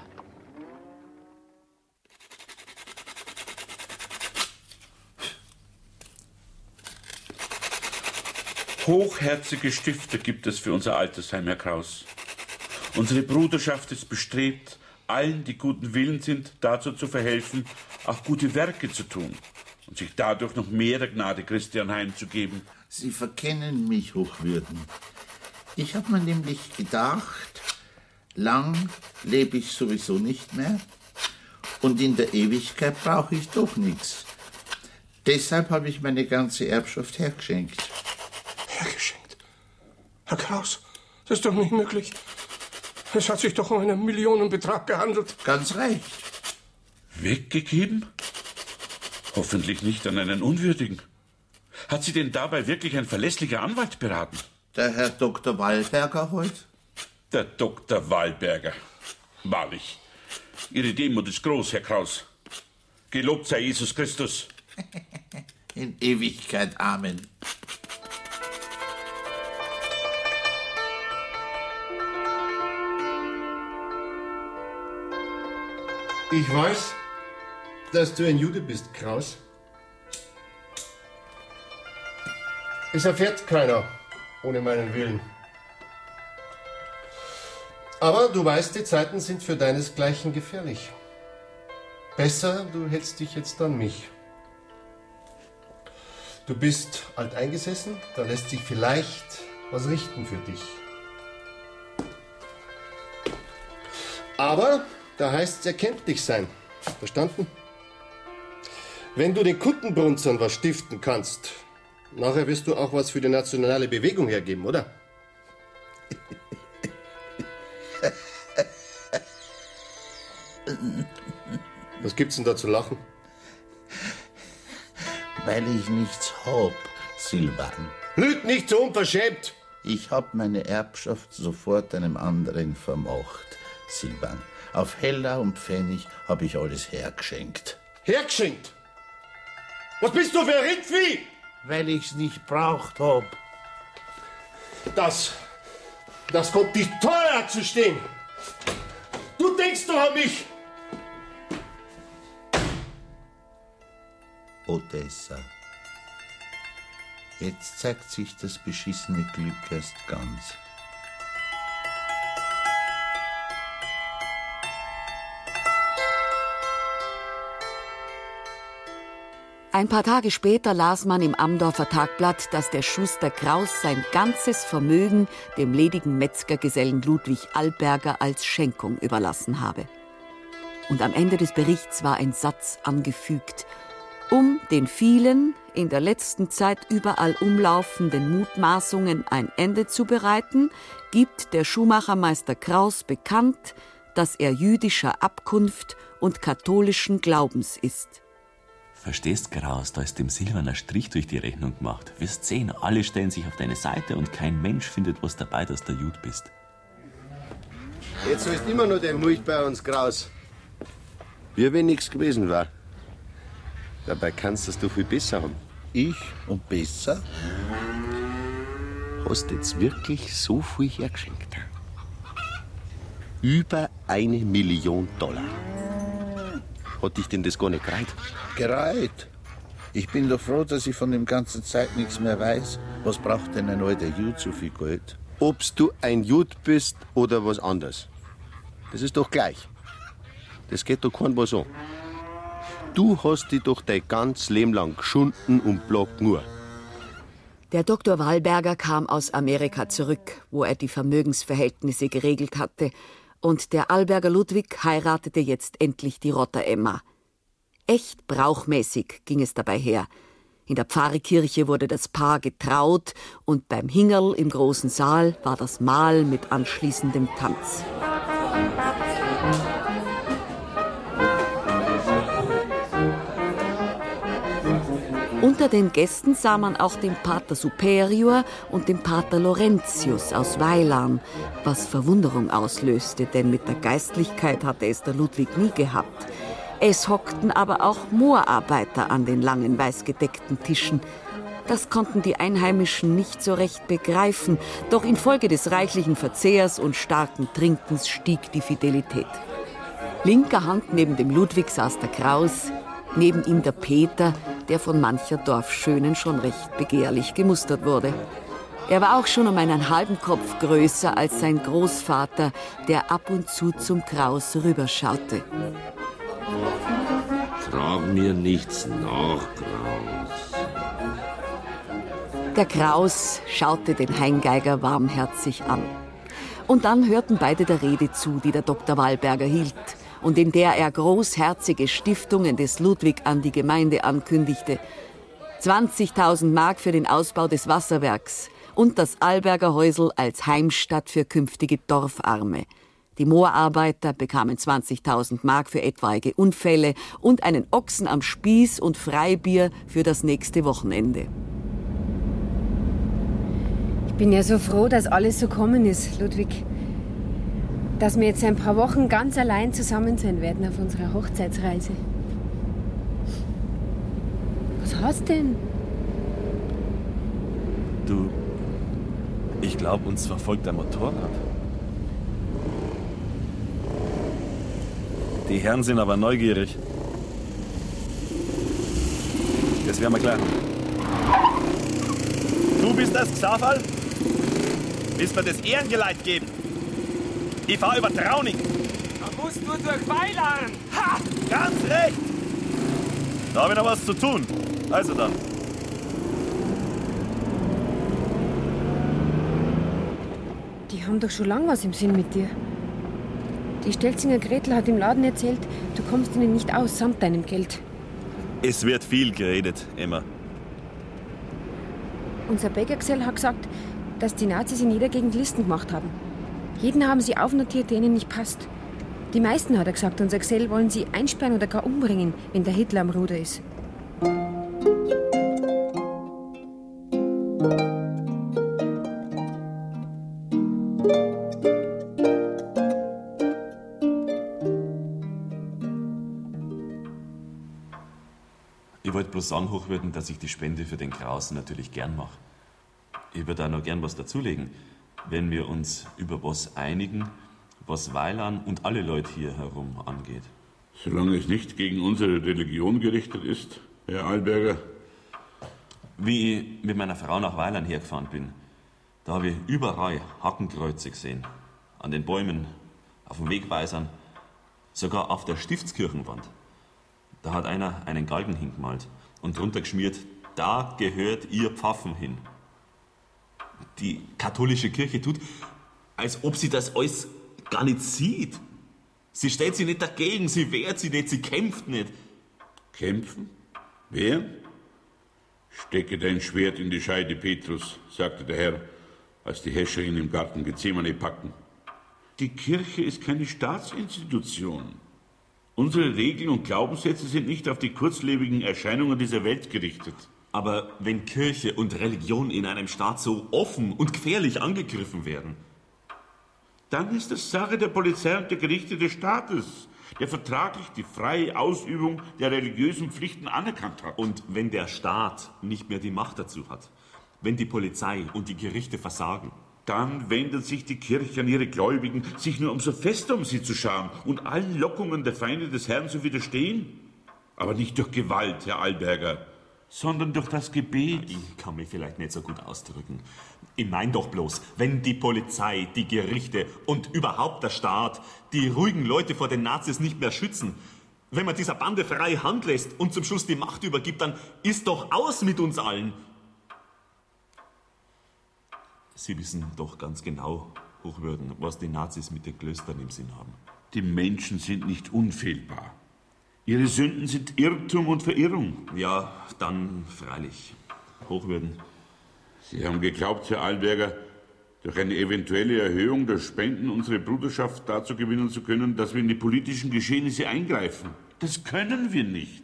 Hochherzige Stifter gibt es für unser Altersheim, Herr Kraus. Unsere Bruderschaft ist bestrebt, allen, die guten Willens sind, dazu zu verhelfen, auch gute Werke zu tun und sich dadurch noch mehr der Gnade Christi anheimzugeben. Sie verkennen mich, Hochwürden. Ich habe mir nämlich gedacht, lang lebe ich sowieso nicht mehr und in der Ewigkeit brauche ich doch nichts. Deshalb habe ich meine ganze Erbschaft hergeschenkt. Hergeschenkt? Herr Kraus, das ist doch nicht möglich. Es hat sich doch um einen Millionenbetrag gehandelt. Ganz recht. Weggegeben? Hoffentlich nicht an einen Unwürdigen. Hat Sie denn dabei wirklich ein verlässlicher Anwalt beraten? Der Herr Dr. Wallberger heute? Der Dr. Wallberger. Wahrlich. Ihre Demut ist groß, Herr Kraus. Gelobt sei Jesus Christus. In Ewigkeit. Amen. Ich weiß, dass du ein Jude bist, Kraus. Es erfährt keiner ohne meinen Willen. Aber du weißt, die Zeiten sind für deinesgleichen gefährlich. Besser, du hältst dich jetzt an mich. Du bist alteingesessen, da lässt sich vielleicht was richten für dich. Aber da heißt es erkenntlich sein. Verstanden? Wenn du den Kuttenbrunzern was stiften kannst, nachher wirst du auch was für die nationale Bewegung hergeben, oder? Was gibt's denn da zu lachen? Weil ich nichts hab, Silvan. Lüg nicht so unverschämt! Ich hab meine Erbschaft sofort einem anderen vermacht, Silvan. Auf Heller und Pfennig hab ich alles hergeschenkt. Hergeschenkt? Was bist du für ein Rindvieh? Weil ich's nicht braucht hab. Das kommt dich teuer zu stehen. Du denkst doch an mich. Odessa. Jetzt zeigt sich das beschissene Glück erst ganz. Ein paar Tage später las man im Amdorfer Tagblatt, dass der Schuster Kraus sein ganzes Vermögen dem ledigen Metzgergesellen Ludwig Allberger als Schenkung überlassen habe. Und am Ende des Berichts war ein Satz angefügt: Um den vielen, in der letzten Zeit überall umlaufenden Mutmaßungen ein Ende zu bereiten, gibt der Schuhmachermeister Kraus bekannt, dass er jüdischer Abkunft und katholischen Glaubens ist. Verstehst, Kraus, da ist dem Silvan ein Strich durch die Rechnung gemacht. Wirst sehen, alle stellen sich auf deine Seite und kein Mensch findet was dabei, dass du Jud bist. Jetzt sollst immer nur der Mulch bei uns, Kraus. Wie wenn nichts gewesen war. Dabei kannst du es doch viel besser haben. Ich und besser? Hast jetzt wirklich so viel hergeschenkt? Über $1 Million. Hat dich denn das gar nicht gereiht? Gereiht? Ich bin doch froh, dass ich von dem ganzen Zeit nichts mehr weiß. Was braucht denn ein alter Jud so viel Geld? Obst du ein Jud bist oder was anderes. Das ist doch gleich. Das geht doch kein was an. Du hast dich doch dein ganz Leben lang geschunden und plagt nur. Der Dr. Wallberger kam aus Amerika zurück, wo er die Vermögensverhältnisse geregelt hatte. Und der Alberger Ludwig heiratete jetzt endlich die Rotter Emma. Echt brauchmäßig ging es dabei her. In der Pfarrkirche wurde das Paar getraut und beim Hingerl im großen Saal war das Mahl mit anschließendem Tanz. Unter den Gästen sah man auch den Pater Superior und den Pater Laurentius aus Weilan, was Verwunderung auslöste, denn mit der Geistlichkeit hatte es der Ludwig nie gehabt. Es hockten aber auch Moorarbeiter an den langen, weißgedeckten Tischen. Das konnten die Einheimischen nicht so recht begreifen, doch infolge des reichlichen Verzehrs und starken Trinkens stieg die Fidelität. Linker Hand neben dem Ludwig saß der Kraus, neben ihm der Peter, der von mancher Dorfschönen schon recht begehrlich gemustert wurde. Er war auch schon um einen halben Kopf größer als sein Großvater, der ab und zu zum Kraus rüberschaute. Frag mir nichts nach, Kraus. Der Kraus schaute den Heingeiger warmherzig an. Und dann hörten beide der Rede zu, die der Dr. Wallberger hielt und in der er großherzige Stiftungen des Ludwig an die Gemeinde ankündigte. 20.000 Mark für den Ausbau des Wasserwerks und das Alberger Häusl als Heimstatt für künftige Dorfarme. Die Moorarbeiter bekamen 20.000 Mark für etwaige Unfälle und einen Ochsen am Spieß und Freibier für das nächste Wochenende. Ich bin ja so froh, dass alles so kommen ist, Ludwig. Dass wir jetzt ein paar Wochen ganz allein zusammen sein werden auf unserer Hochzeitsreise. Was hast denn? Du, ich glaube, uns verfolgt ein Motorrad. Die Herren sind aber neugierig. Das werden wir klar. Du bist das Xaverl? Willst mir das Ehrengeleit geben? Ich fahr über Trauning. Da musst du durch Weilan. Ha! Ganz recht. Da habe ich noch was zu tun. Also dann. Die haben doch schon lange was im Sinn mit dir. Die Stelzinger Gretel hat im Laden erzählt, du kommst ihnen nicht aus samt deinem Geld. Es wird viel geredet, Emma. Unser Bäckergesell hat gesagt, dass die Nazis in jeder Gegend Listen gemacht haben. Jeden haben sie aufnotiert, der ihnen nicht passt. Die meisten, hat er gesagt, unser Gesell wollen sie einsperren oder gar umbringen, wenn der Hitler am Ruder ist. Ich wollte bloß sagen, Hochwürden, dass ich die Spende für den Krausen natürlich gern mache. Ich würde auch noch gern was dazulegen, wenn wir uns über was einigen, was Weilan und alle Leute hier herum angeht. Solange es nicht gegen unsere Religion gerichtet ist, Herr Alberger. Wie ich mit meiner Frau nach Weilan hergefahren bin, da habe ich überall Hakenkreuze gesehen. An den Bäumen, auf den Wegweisern, sogar auf der Stiftskirchenwand. Da hat einer einen Galgen hingemalt und drunter geschmiert, da gehört ihr Pfaffen hin. Die katholische Kirche tut, als ob sie das alles gar nicht sieht. Sie stellt sich nicht dagegen, sie wehrt sich nicht, sie kämpft nicht. Kämpfen? Wehren? Stecke dein Schwert in die Scheide, Petrus, sagte der Herr, als die Häscher ihn im Garten Gethsemane packten. Die Kirche ist keine Staatsinstitution. Unsere Regeln und Glaubenssätze sind nicht auf die kurzlebigen Erscheinungen dieser Welt gerichtet. Aber wenn Kirche und Religion in einem Staat so offen und gefährlich angegriffen werden, dann ist es Sache der Polizei und der Gerichte des Staates, der vertraglich die freie Ausübung der religiösen Pflichten anerkannt hat. Und wenn der Staat nicht mehr die Macht dazu hat, wenn die Polizei und die Gerichte versagen, dann wendet sich die Kirche an ihre Gläubigen, sich nur umso fester um sie zu scharen und allen Lockungen der Feinde des Herrn zu widerstehen. Aber nicht durch Gewalt, Herr Alberger, sondern durch das Gebet. Ich kann mich vielleicht nicht so gut ausdrücken. Ich mein doch bloß, wenn die Polizei, die Gerichte und überhaupt der Staat die ruhigen Leute vor den Nazis nicht mehr schützen, wenn man dieser Bande freie Hand lässt und zum Schluss die Macht übergibt, dann ist doch aus mit uns allen. Sie wissen doch ganz genau, Hochwürden, was die Nazis mit den Klöstern im Sinn haben. Die Menschen sind nicht unfehlbar. Ihre Sünden sind Irrtum und Verirrung. Ja, dann freilich. Hochwürden. Sie haben geglaubt, Herr Alberger, durch eine eventuelle Erhöhung der Spenden unsere Bruderschaft dazu gewinnen zu können, dass wir in die politischen Geschehnisse eingreifen. Das können wir nicht.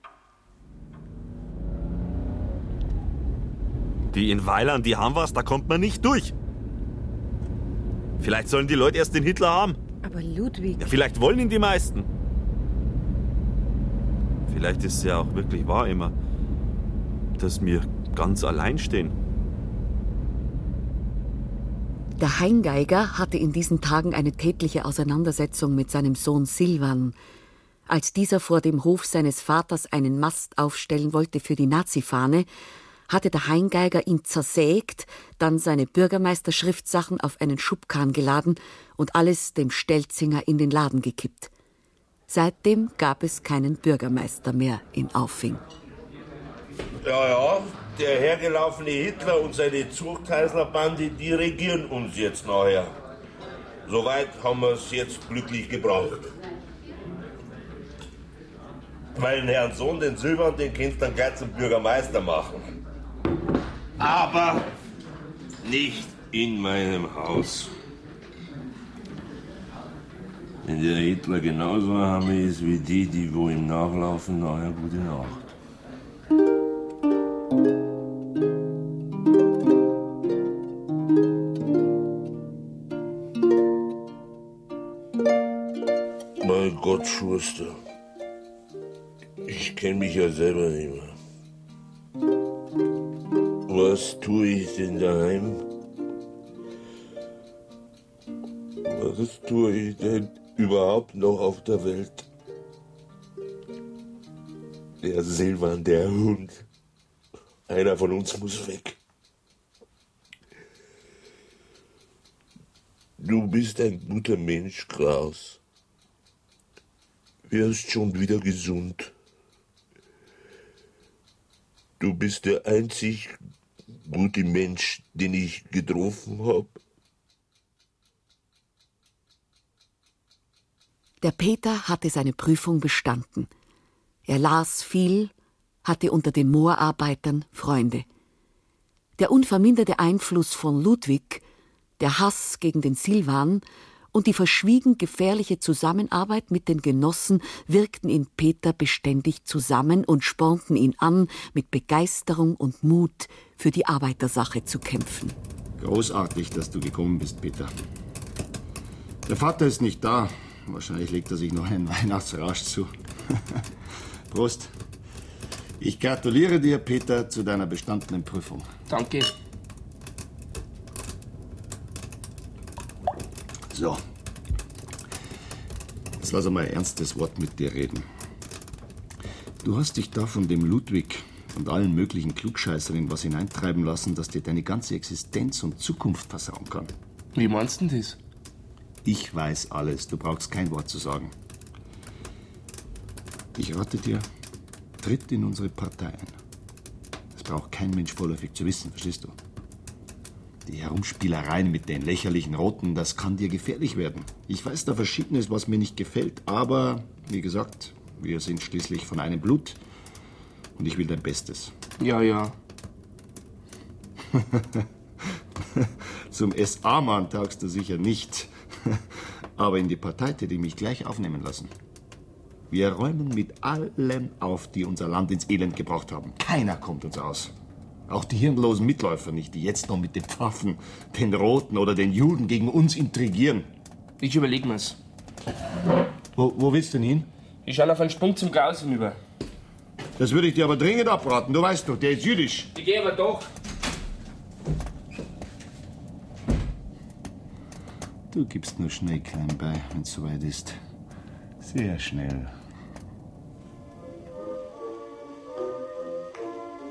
Die in Weilern, die haben was, da kommt man nicht durch. Vielleicht sollen die Leute erst den Hitler haben. Aber Ludwig... Ja, vielleicht wollen ihn die meisten. Vielleicht ist es ja auch wirklich wahr immer, dass wir ganz allein stehen. Der Heingeiger hatte in diesen Tagen eine tätliche Auseinandersetzung mit seinem Sohn Silvan. Als dieser vor dem Hof seines Vaters einen Mast aufstellen wollte für die Nazifahne, hatte der Heingeiger ihn zersägt, dann seine Bürgermeisterschriftsachen auf einen Schubkarren geladen und alles dem Stelzinger in den Laden gekippt. Seitdem gab es keinen Bürgermeister mehr in Auffing. Ja, der hergelaufene Hitler und seine Zuchtheißlerbande, die regieren uns jetzt nachher. Soweit haben wir es jetzt glücklich gebraucht. Meinen Herrn Sohn, den Silvan, den kannst du dann gleich zum Bürgermeister machen. Aber nicht in meinem Haus. Wenn der Hitler genauso arm ist wie die wo ihm nachlaufen, nachher gute Nacht. Mein Gott, Schuster. Ich kenne mich ja selber nicht mehr. Was tue ich denn daheim? Was tue ich denn überhaupt noch auf der Welt? Der Silvan, der Hund. Einer von uns muss weg. Du bist ein guter Mensch, Klaus. Wirst schon wieder gesund. Du bist der einzig gute Mensch, den ich getroffen habe. Der Peter hatte seine Prüfung bestanden. Er las viel, hatte unter den Moorarbeitern Freunde. Der unverminderte Einfluss von Ludwig, der Hass gegen den Silvan und die verschwiegen gefährliche Zusammenarbeit mit den Genossen wirkten in Peter beständig zusammen und spornten ihn an, mit Begeisterung und Mut für die Arbeitersache zu kämpfen. Großartig, dass du gekommen bist, Peter. Der Vater ist nicht da. Wahrscheinlich legt er sich noch einen Weihnachtsrausch zu. Prost. Ich gratuliere dir, Peter, zu deiner bestandenen Prüfung. Danke. So. Jetzt lass einmal ein ernstes Wort mit dir reden. Du hast dich da von dem Ludwig und allen möglichen Klugscheißern in was hineintreiben lassen, dass dir deine ganze Existenz und Zukunft versauen kann. Wie meinst du denn das? Ich weiß alles, du brauchst kein Wort zu sagen. Ich rate dir, tritt in unsere Partei ein. Das braucht kein Mensch vorläufig zu wissen, verstehst du? Die Herumspielereien mit den lächerlichen Roten, das kann dir gefährlich werden. Ich weiß da Verschiedenes, was mir nicht gefällt, aber, wie gesagt, wir sind schließlich von einem Blut und ich will dein Bestes. Ja. Zum SA-Mann taugst du sicher nicht, aber in die Partei hätte ich mich gleich aufnehmen lassen. Wir räumen mit allen auf, die unser Land ins Elend gebracht haben. Keiner kommt uns aus. Auch die hirnlosen Mitläufer nicht, die jetzt noch mit den Pfaffen, den Roten oder den Juden gegen uns intrigieren. Ich überlege mir's. Wo willst du denn hin? Ich schaue auf einen Sprung zum Klaus hinüber. Das würde ich dir aber dringend abraten. Du weißt doch, der ist jüdisch. Ich gehe aber doch. Du gibst nur schnell klein bei, wenn es soweit ist. Sehr schnell.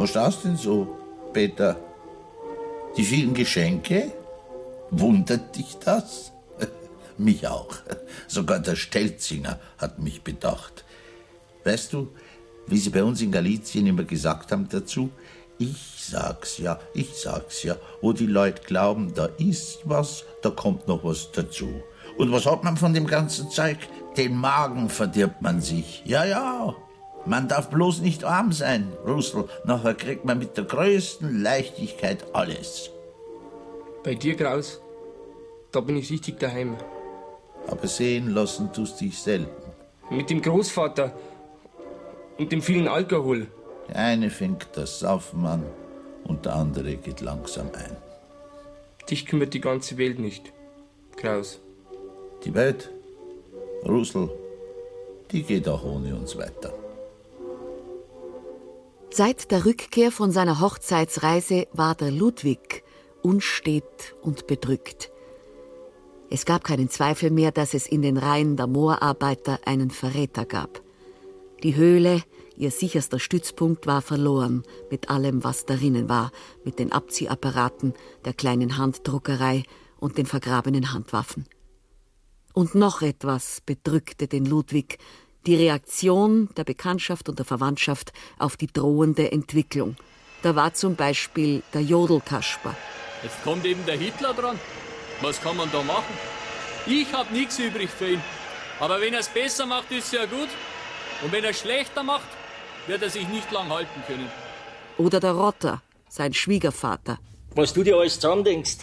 Was schaust denn so, Peter? Die vielen Geschenke? Wundert dich das? Mich auch. Sogar der Stelzinger hat mich bedacht. Weißt du, wie sie bei uns in Galizien immer gesagt haben dazu? Ich sag's ja. Wo die Leute glauben, da ist was, da kommt noch was dazu. Und was hat man von dem ganzen Zeug? Den Magen verdirbt man sich. Ja. Man darf bloß nicht arm sein, Russell. Nachher kriegt man mit der größten Leichtigkeit alles. Bei dir, Kraus, da bin ich richtig daheim. Aber sehen lassen tust dich selten. Mit dem Großvater und dem vielen Alkohol. Der eine fängt das Saufen an und der andere geht langsam ein. Dich kümmert die ganze Welt nicht, Kraus. Die Welt, Russell, die geht auch ohne uns weiter. Seit der Rückkehr von seiner Hochzeitsreise war der Ludwig unstet und bedrückt. Es gab keinen Zweifel mehr, dass es in den Reihen der Moorarbeiter einen Verräter gab. Die Höhle, ihr sicherster Stützpunkt, war verloren, mit allem, was darinnen war, mit den Abziehapparaten, der kleinen Handdruckerei und den vergrabenen Handwaffen. Und noch etwas bedrückte den Ludwig: die Reaktion der Bekanntschaft und der Verwandtschaft auf die drohende Entwicklung. Da war zum Beispiel der Jodelkasper. Jetzt kommt eben der Hitler dran. Was kann man da machen? Ich hab nichts übrig für ihn. Aber wenn er es besser macht, ist ja gut. Und wenn er es schlechter macht, wird er sich nicht lang halten können. Oder der Rotter, sein Schwiegervater. Was du dir alles zusammendenkst.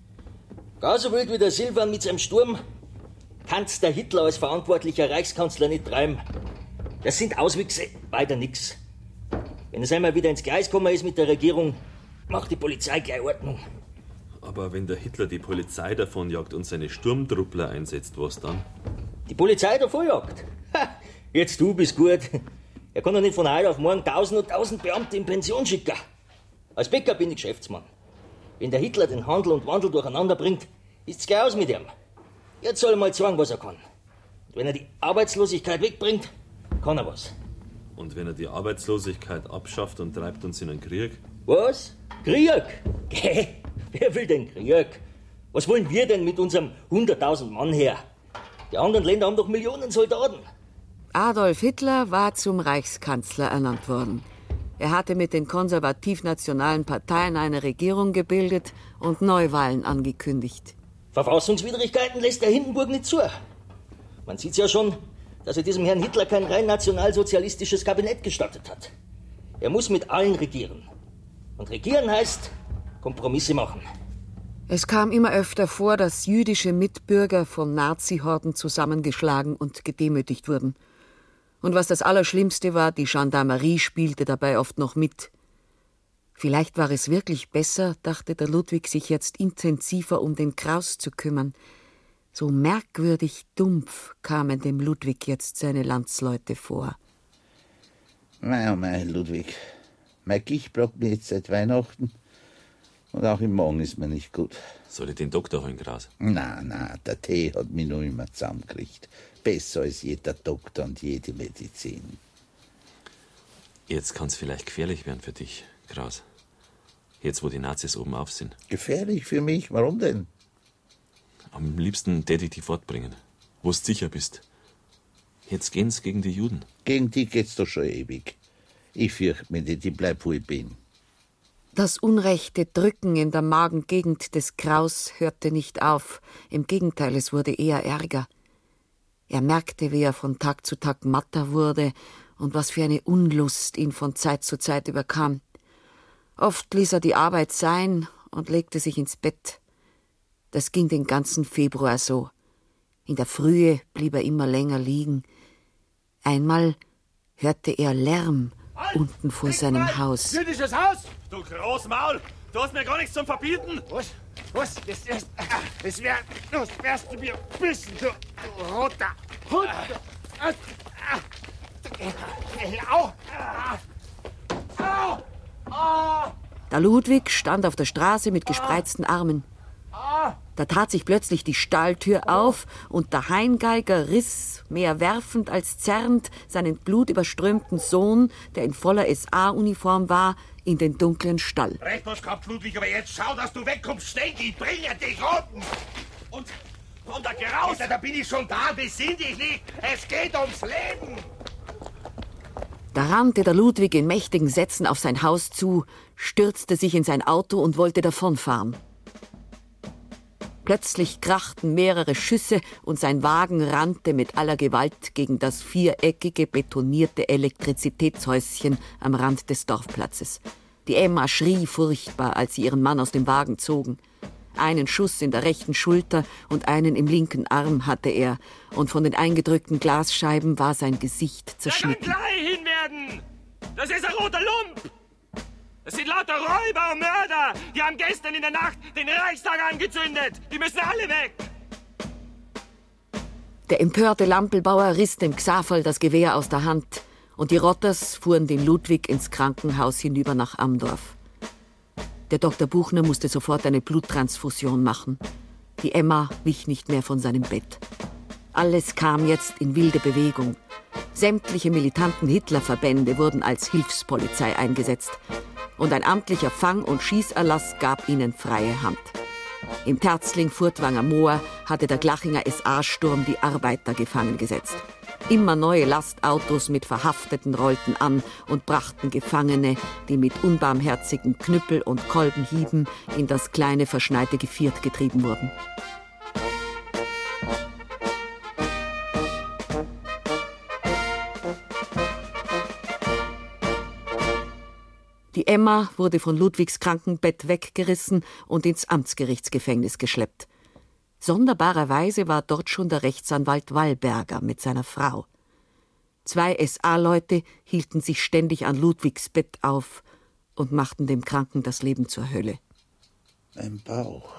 Gar so wild wie der Silvan mit seinem Sturm kann's der Hitler als verantwortlicher Reichskanzler nicht treiben. Das sind Auswüchse, weiter nix. Wenn es einmal wieder ins Gleis gekommen ist mit der Regierung, macht die Polizei gleich Ordnung. Aber wenn der Hitler die Polizei davonjagt und seine Sturmtruppler einsetzt, was dann? Die Polizei davonjagt? Ha, jetzt du bist gut. Er kann doch nicht von heute auf morgen 1000 und 1000 Beamte in Pension schicken. Als Bäcker bin ich Geschäftsmann. Wenn der Hitler den Handel und Wandel durcheinander bringt, ist's gleich aus mit ihm. Jetzt soll er mal sagen, was er kann. Und wenn er die Arbeitslosigkeit wegbringt, kann er was. Und wenn er die Arbeitslosigkeit abschafft und treibt uns in einen Krieg? Was? Krieg? Geh, wer will denn Krieg? Was wollen wir denn mit unserem 100.000 Mann her? Die anderen Länder haben doch Millionen Soldaten. Adolf Hitler war zum Reichskanzler ernannt worden. Er hatte mit den konservativ-nationalen Parteien eine Regierung gebildet und Neuwahlen angekündigt. Verfassungswidrigkeiten lässt der Hindenburg nicht zu. Man sieht's ja schon, dass er diesem Herrn Hitler kein rein nationalsozialistisches Kabinett gestattet hat. Er muss mit allen regieren. Und regieren heißt Kompromisse machen. Es kam immer öfter vor, dass jüdische Mitbürger von Nazi-Horden zusammengeschlagen und gedemütigt wurden. Und was das Allerschlimmste war, die Gendarmerie spielte dabei oft noch mit. Vielleicht war es wirklich besser, dachte der Ludwig, sich jetzt intensiver um den Kraus zu kümmern. So merkwürdig dumpf kamen dem Ludwig jetzt seine Landsleute vor. Mei, oh mei, Ludwig. Mein Gicht braucht mir jetzt seit Weihnachten. Und auch im Magen ist mir nicht gut. Soll ich den Doktor holen, Kraus? Na, der Tee hat mich noch immer zusammengekriegt. Besser als jeder Doktor und jede Medizin. Jetzt kann's vielleicht gefährlich werden für dich, Kraus. Jetzt, wo die Nazis oben auf sind. Gefährlich für mich? Warum denn? Am liebsten täte ich die fortbringen, wo du sicher bist. Jetzt gehen's gegen die Juden. Gegen die geht's doch schon ewig. Ich fürchte mich nicht, ich bleib, wo ich bin. Das unrechte Drücken in der Magengegend des Kraus hörte nicht auf. Im Gegenteil, es wurde eher ärger. Er merkte, wie er von Tag zu Tag matter wurde und was für eine Unlust ihn von Zeit zu Zeit überkam. Oft ließ er die Arbeit sein und legte sich ins Bett. Das ging den ganzen Februar so. In der Frühe blieb er immer länger liegen. Einmal hörte er Lärm unten vor seinem Haus. Jüdisches Haus! Du Großmaul! Du hast mir gar nichts zum Verbieten! Was? Das wärst du mir bissen, du roter Hund! Der Ludwig stand auf der Straße mit gespreizten Armen. Da tat sich plötzlich die Stalltür auf und der Heingeiger riss, mehr werfend als zerrend, seinen blutüberströmten Sohn, der in voller SA-Uniform war, in den dunklen Stall. Recht was gehabt, Ludwig, aber jetzt schau, dass du wegkommst. Ständig, bringe dich unten. Und da geh raus. Da bin ich schon da, besinn dich nicht. Es geht ums Leben. Da rannte der Ludwig in mächtigen Sätzen auf sein Haus zu, stürzte sich in sein Auto und wollte davonfahren. Plötzlich krachten mehrere Schüsse und sein Wagen rannte mit aller Gewalt gegen das viereckige, betonierte Elektrizitätshäuschen am Rand des Dorfplatzes. Die Emma schrie furchtbar, als sie ihren Mann aus dem Wagen zogen. Einen Schuss in der rechten Schulter und einen im linken Arm hatte er, und von den eingedrückten Glasscheiben war sein Gesicht zerschnitten. Der kann gleich hinwerden! Das ist ein roter Lump! Das sind lauter Räuber und Mörder! Die haben gestern in der Nacht den Reichstag angezündet! Die müssen alle weg! Der empörte Lampelbauer riss dem Xaverl das Gewehr aus der Hand, und die Rotters fuhren den Ludwig ins Krankenhaus hinüber nach Amdorf. Der Dr. Buchner musste sofort eine Bluttransfusion machen. Die Emma wich nicht mehr von seinem Bett. Alles kam jetzt in wilde Bewegung. Sämtliche militanten Hitlerverbände wurden als Hilfspolizei eingesetzt. Und ein amtlicher Fang- und Schießerlass gab ihnen freie Hand. Im Terzling-Furtwanger Moor hatte der Glachinger SA-Sturm die Arbeiter gefangen gesetzt. Immer neue Lastautos mit Verhafteten rollten an und brachten Gefangene, die mit unbarmherzigen Knüppel- und Kolbenhieben in das kleine verschneite Geviert getrieben wurden. Die Emma wurde von Ludwigs Krankenbett weggerissen und ins Amtsgerichtsgefängnis geschleppt. Sonderbarerweise war dort schon der Rechtsanwalt Wallberger mit seiner Frau. 2 SA-Leute hielten sich ständig an Ludwigs Bett auf und machten dem Kranken das Leben zur Hölle. Mein Bauch.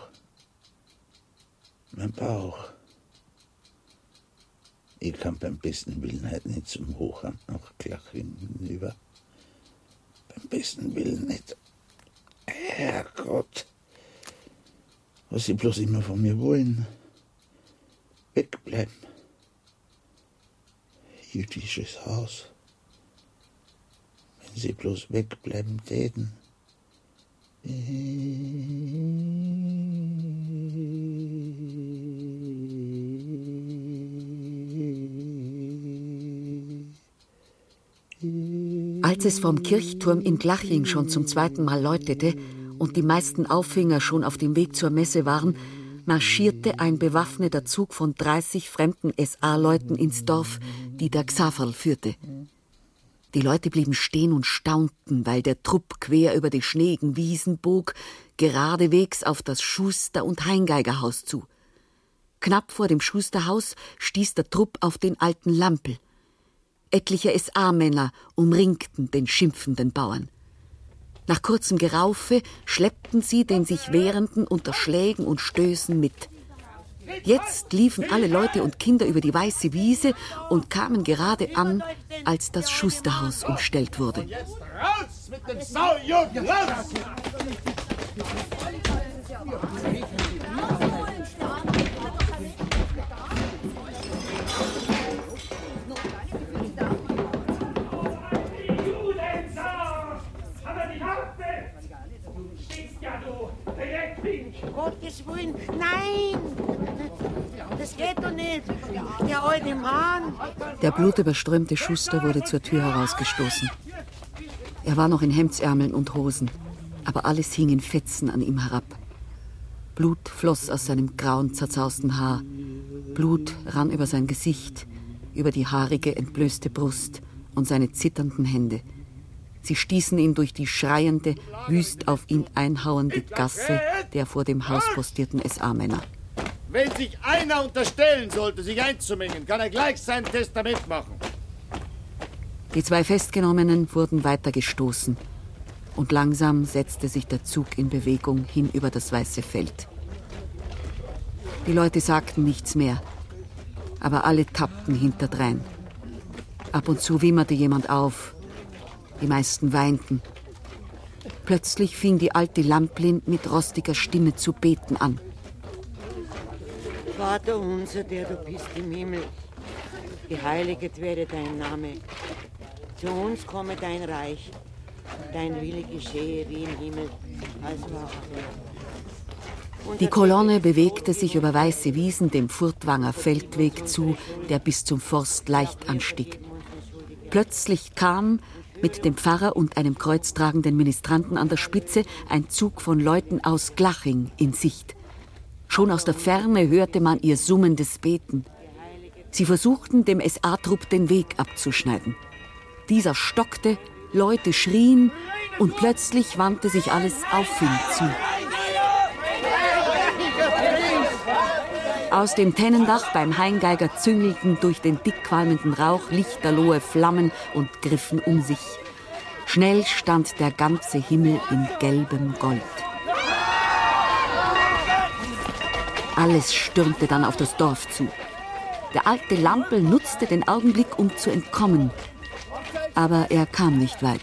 Mein Bauch. Ich kann beim besten Willen heute nicht zum Hochamt nach Glaching hinüber. Beim besten Willen nicht. Herrgott. Was sie bloß immer von mir wollen. Wegbleiben. Jüdisches Haus. Wenn sie bloß wegbleiben täten. Als es vom Kirchturm in Glaching schon zum 2. Mal läutete und die meisten Auffinger schon auf dem Weg zur Messe waren, marschierte ein bewaffneter Zug von 30 fremden SA-Leuten ins Dorf, die der Xaverl führte. Die Leute blieben stehen und staunten, weil der Trupp quer über die schneeigen Wiesen bog, geradewegs auf das Schuster- und Heingeigerhaus zu. Knapp vor dem Schusterhaus stieß der Trupp auf den alten Lampel. Etliche SA-Männer umringten den schimpfenden Bauern. Nach kurzem Geraufe schleppten sie den sich Wehrenden unter Schlägen und Stößen mit. Jetzt liefen alle Leute und Kinder über die weiße Wiese und kamen gerade an, als das Schusterhaus umstellt wurde. Jetzt raus mit dem Saujuden! Raus! Gottes Willen, nein! Das geht doch nicht! Der alte Mann! Der blutüberströmte Schuster wurde zur Tür herausgestoßen. Er war noch in Hemdsärmeln und Hosen, aber alles hing in Fetzen an ihm herab. Blut floss aus seinem grauen, zerzausten Haar. Blut rann über sein Gesicht, über die haarige, entblößte Brust und seine zitternden Hände. Sie stießen ihn durch die schreiende, wüst auf ihn einhauende Gasse der vor dem Haus postierten SA-Männer. Wenn sich einer unterstellen sollte, sich einzumengen, kann er gleich sein Testament machen. Die 2 Festgenommenen wurden weitergestoßen und langsam setzte sich der Zug in Bewegung hin über das weiße Feld. Die Leute sagten nichts mehr, aber alle tappten hinterdrein. Ab und zu wimmerte jemand auf. Die meisten weinten. Plötzlich fing die alte Lamplin mit rostiger Stimme zu beten an. Vater unser, der du bist im Himmel, geheiliget werde dein Name. Zu uns komme dein Reich. Dein Wille geschehe wie im Himmel, also auch auf Erden. Die Kolonne bewegte sich über weiße Wiesen dem Furtwanger Feldweg zu, der bis zum Forst leicht anstieg. Plötzlich kam, mit dem Pfarrer und einem kreuztragenden Ministranten an der Spitze, ein Zug von Leuten aus Glaching in Sicht. Schon aus der Ferne hörte man ihr summendes Beten. Sie versuchten, dem SA-Trupp den Weg abzuschneiden. Dieser stockte, Leute schrien und plötzlich wandte sich alles auf ihn zu. Aus dem Tennendach beim Heingeiger züngelten durch den dickqualmenden Rauch lichterlohe Flammen und griffen um sich. Schnell stand der ganze Himmel in gelbem Gold. Alles stürmte dann auf das Dorf zu. Der alte Lampel nutzte den Augenblick, um zu entkommen. Aber er kam nicht weit.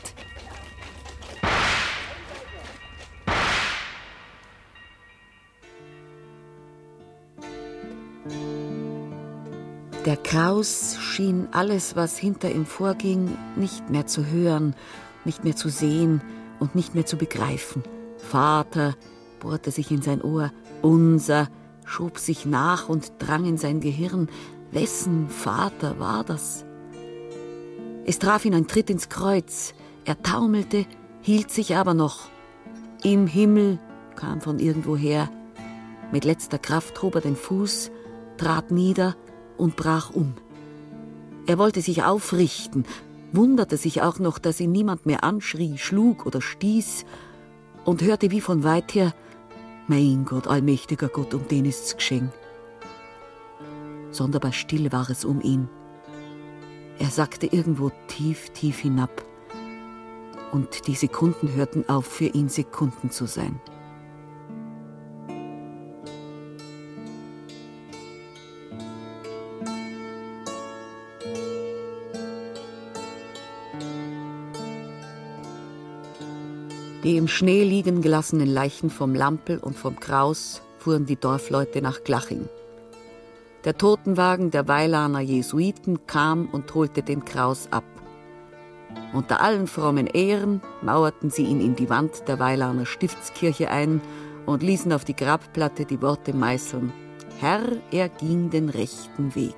Der Kraus schien alles, was hinter ihm vorging, nicht mehr zu hören, nicht mehr zu sehen und nicht mehr zu begreifen. Vater bohrte sich in sein Ohr, unser schob sich nach und drang in sein Gehirn. Wessen Vater war das? Es traf ihn ein Tritt ins Kreuz. Er taumelte, hielt sich aber noch. Im Himmel kam von irgendwoher. Mit letzter Kraft hob er den Fuß, trat nieder und brach um. Er wollte sich aufrichten, wunderte sich auch noch, dass ihn niemand mehr anschrie, schlug oder stieß und hörte wie von weit her: Mein Gott, allmächtiger Gott, um den ist's geschehen. Sonderbar still war es um ihn. Er sackte irgendwo tief, tief hinab. Und die Sekunden hörten auf, für ihn Sekunden zu sein. Die im Schnee liegen gelassenen Leichen vom Lampel und vom Kraus fuhren die Dorfleute nach Glaching. Der Totenwagen der Weilaner Jesuiten kam und holte den Kraus ab. Unter allen frommen Ehren mauerten sie ihn in die Wand der Weilaner Stiftskirche ein und ließen auf die Grabplatte die Worte meißeln: Herr, er ging den rechten Weg.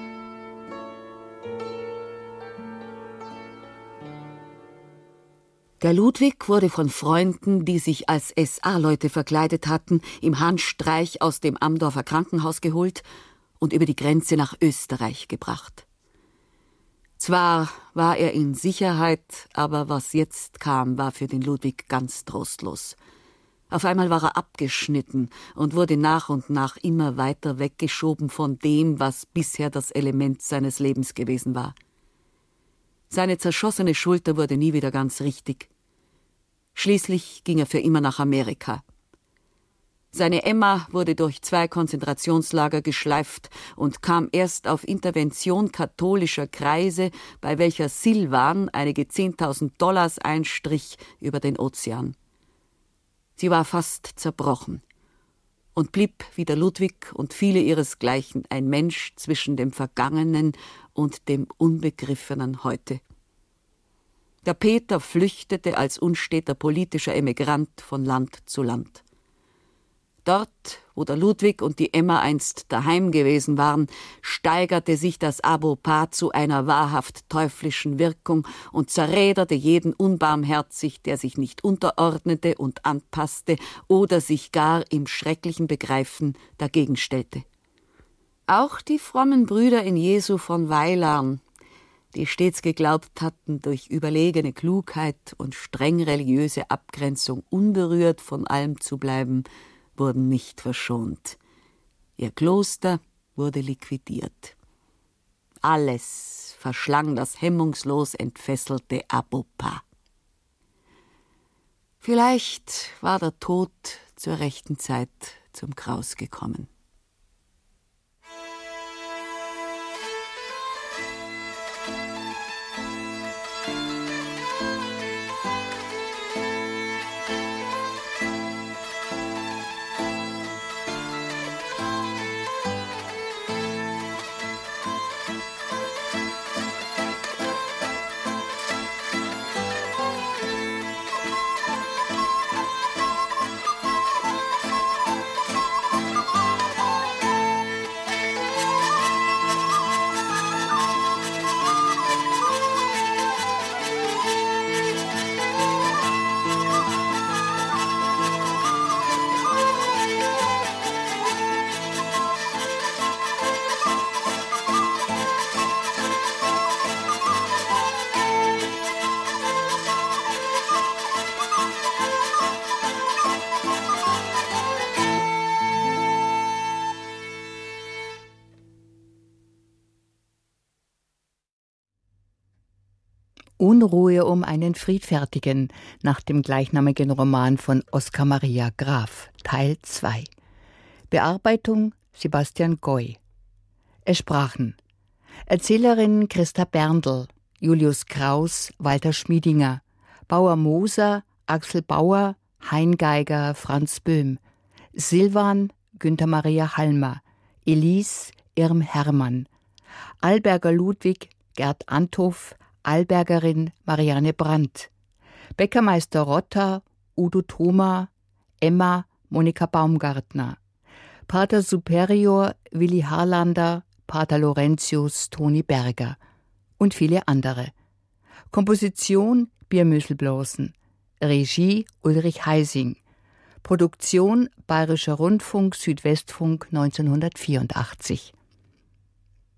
Der Ludwig wurde von Freunden, die sich als SA-Leute verkleidet hatten, im Handstreich aus dem Amdorfer Krankenhaus geholt und über die Grenze nach Österreich gebracht. Zwar war er in Sicherheit, aber was jetzt kam, war für den Ludwig ganz trostlos. Auf einmal war er abgeschnitten und wurde nach und nach immer weiter weggeschoben von dem, was bisher das Element seines Lebens gewesen war. Seine zerschossene Schulter wurde nie wieder ganz richtig. Schließlich ging er für immer nach Amerika. Seine Emma wurde durch 2 Konzentrationslager geschleift und kam erst auf Intervention katholischer Kreise, bei welcher Silvan einige 10.000 $ einstrich, über den Ozean. Sie war fast zerbrochen und blieb, wie der Ludwig und viele ihresgleichen, ein Mensch zwischen dem Vergangenen und dem unbegriffenen Heute. Der Peter flüchtete als unsteter politischer Emigrant von Land zu Land. Dort, wo der Ludwig und die Emma einst daheim gewesen waren, steigerte sich das Abopar zu einer wahrhaft teuflischen Wirkung und zerräderte jeden unbarmherzig, der sich nicht unterordnete und anpasste oder sich gar im schrecklichen Begreifen dagegen stellte. Auch die frommen Brüder in Jesu von Weilarn, die stets geglaubt hatten, durch überlegene Klugheit und streng religiöse Abgrenzung unberührt von allem zu bleiben, wurden nicht verschont. Ihr Kloster wurde liquidiert. Alles verschlang das hemmungslos entfesselte Abopar. Vielleicht war der Tod zur rechten Zeit zum Kraus gekommen. Unruhe um einen Friedfertigen nach dem gleichnamigen Roman von Oskar Maria Graf, Teil 2. Bearbeitung Sebastian Goy. Es sprachen Erzählerin Christa Berndl, Julius Kraus, Walter Schmiedinger, Bauer Moser, Axel Bauer, Heingeiger Franz Böhm, Silvan Günther Maria Halmer, Elise Irm Hermann, Alberger Ludwig Gerd Anthoff, Albergerin Marianne Brandt, Bäckermeister Rotter Udo Thoma, Emma Monika Baumgartner, Pater Superior Willi Harlander, Pater Laurentius Toni Berger und viele andere. Komposition Biermüsselblosen, Regie Ulrich Heising, Produktion Bayerischer Rundfunk Südwestfunk 1984.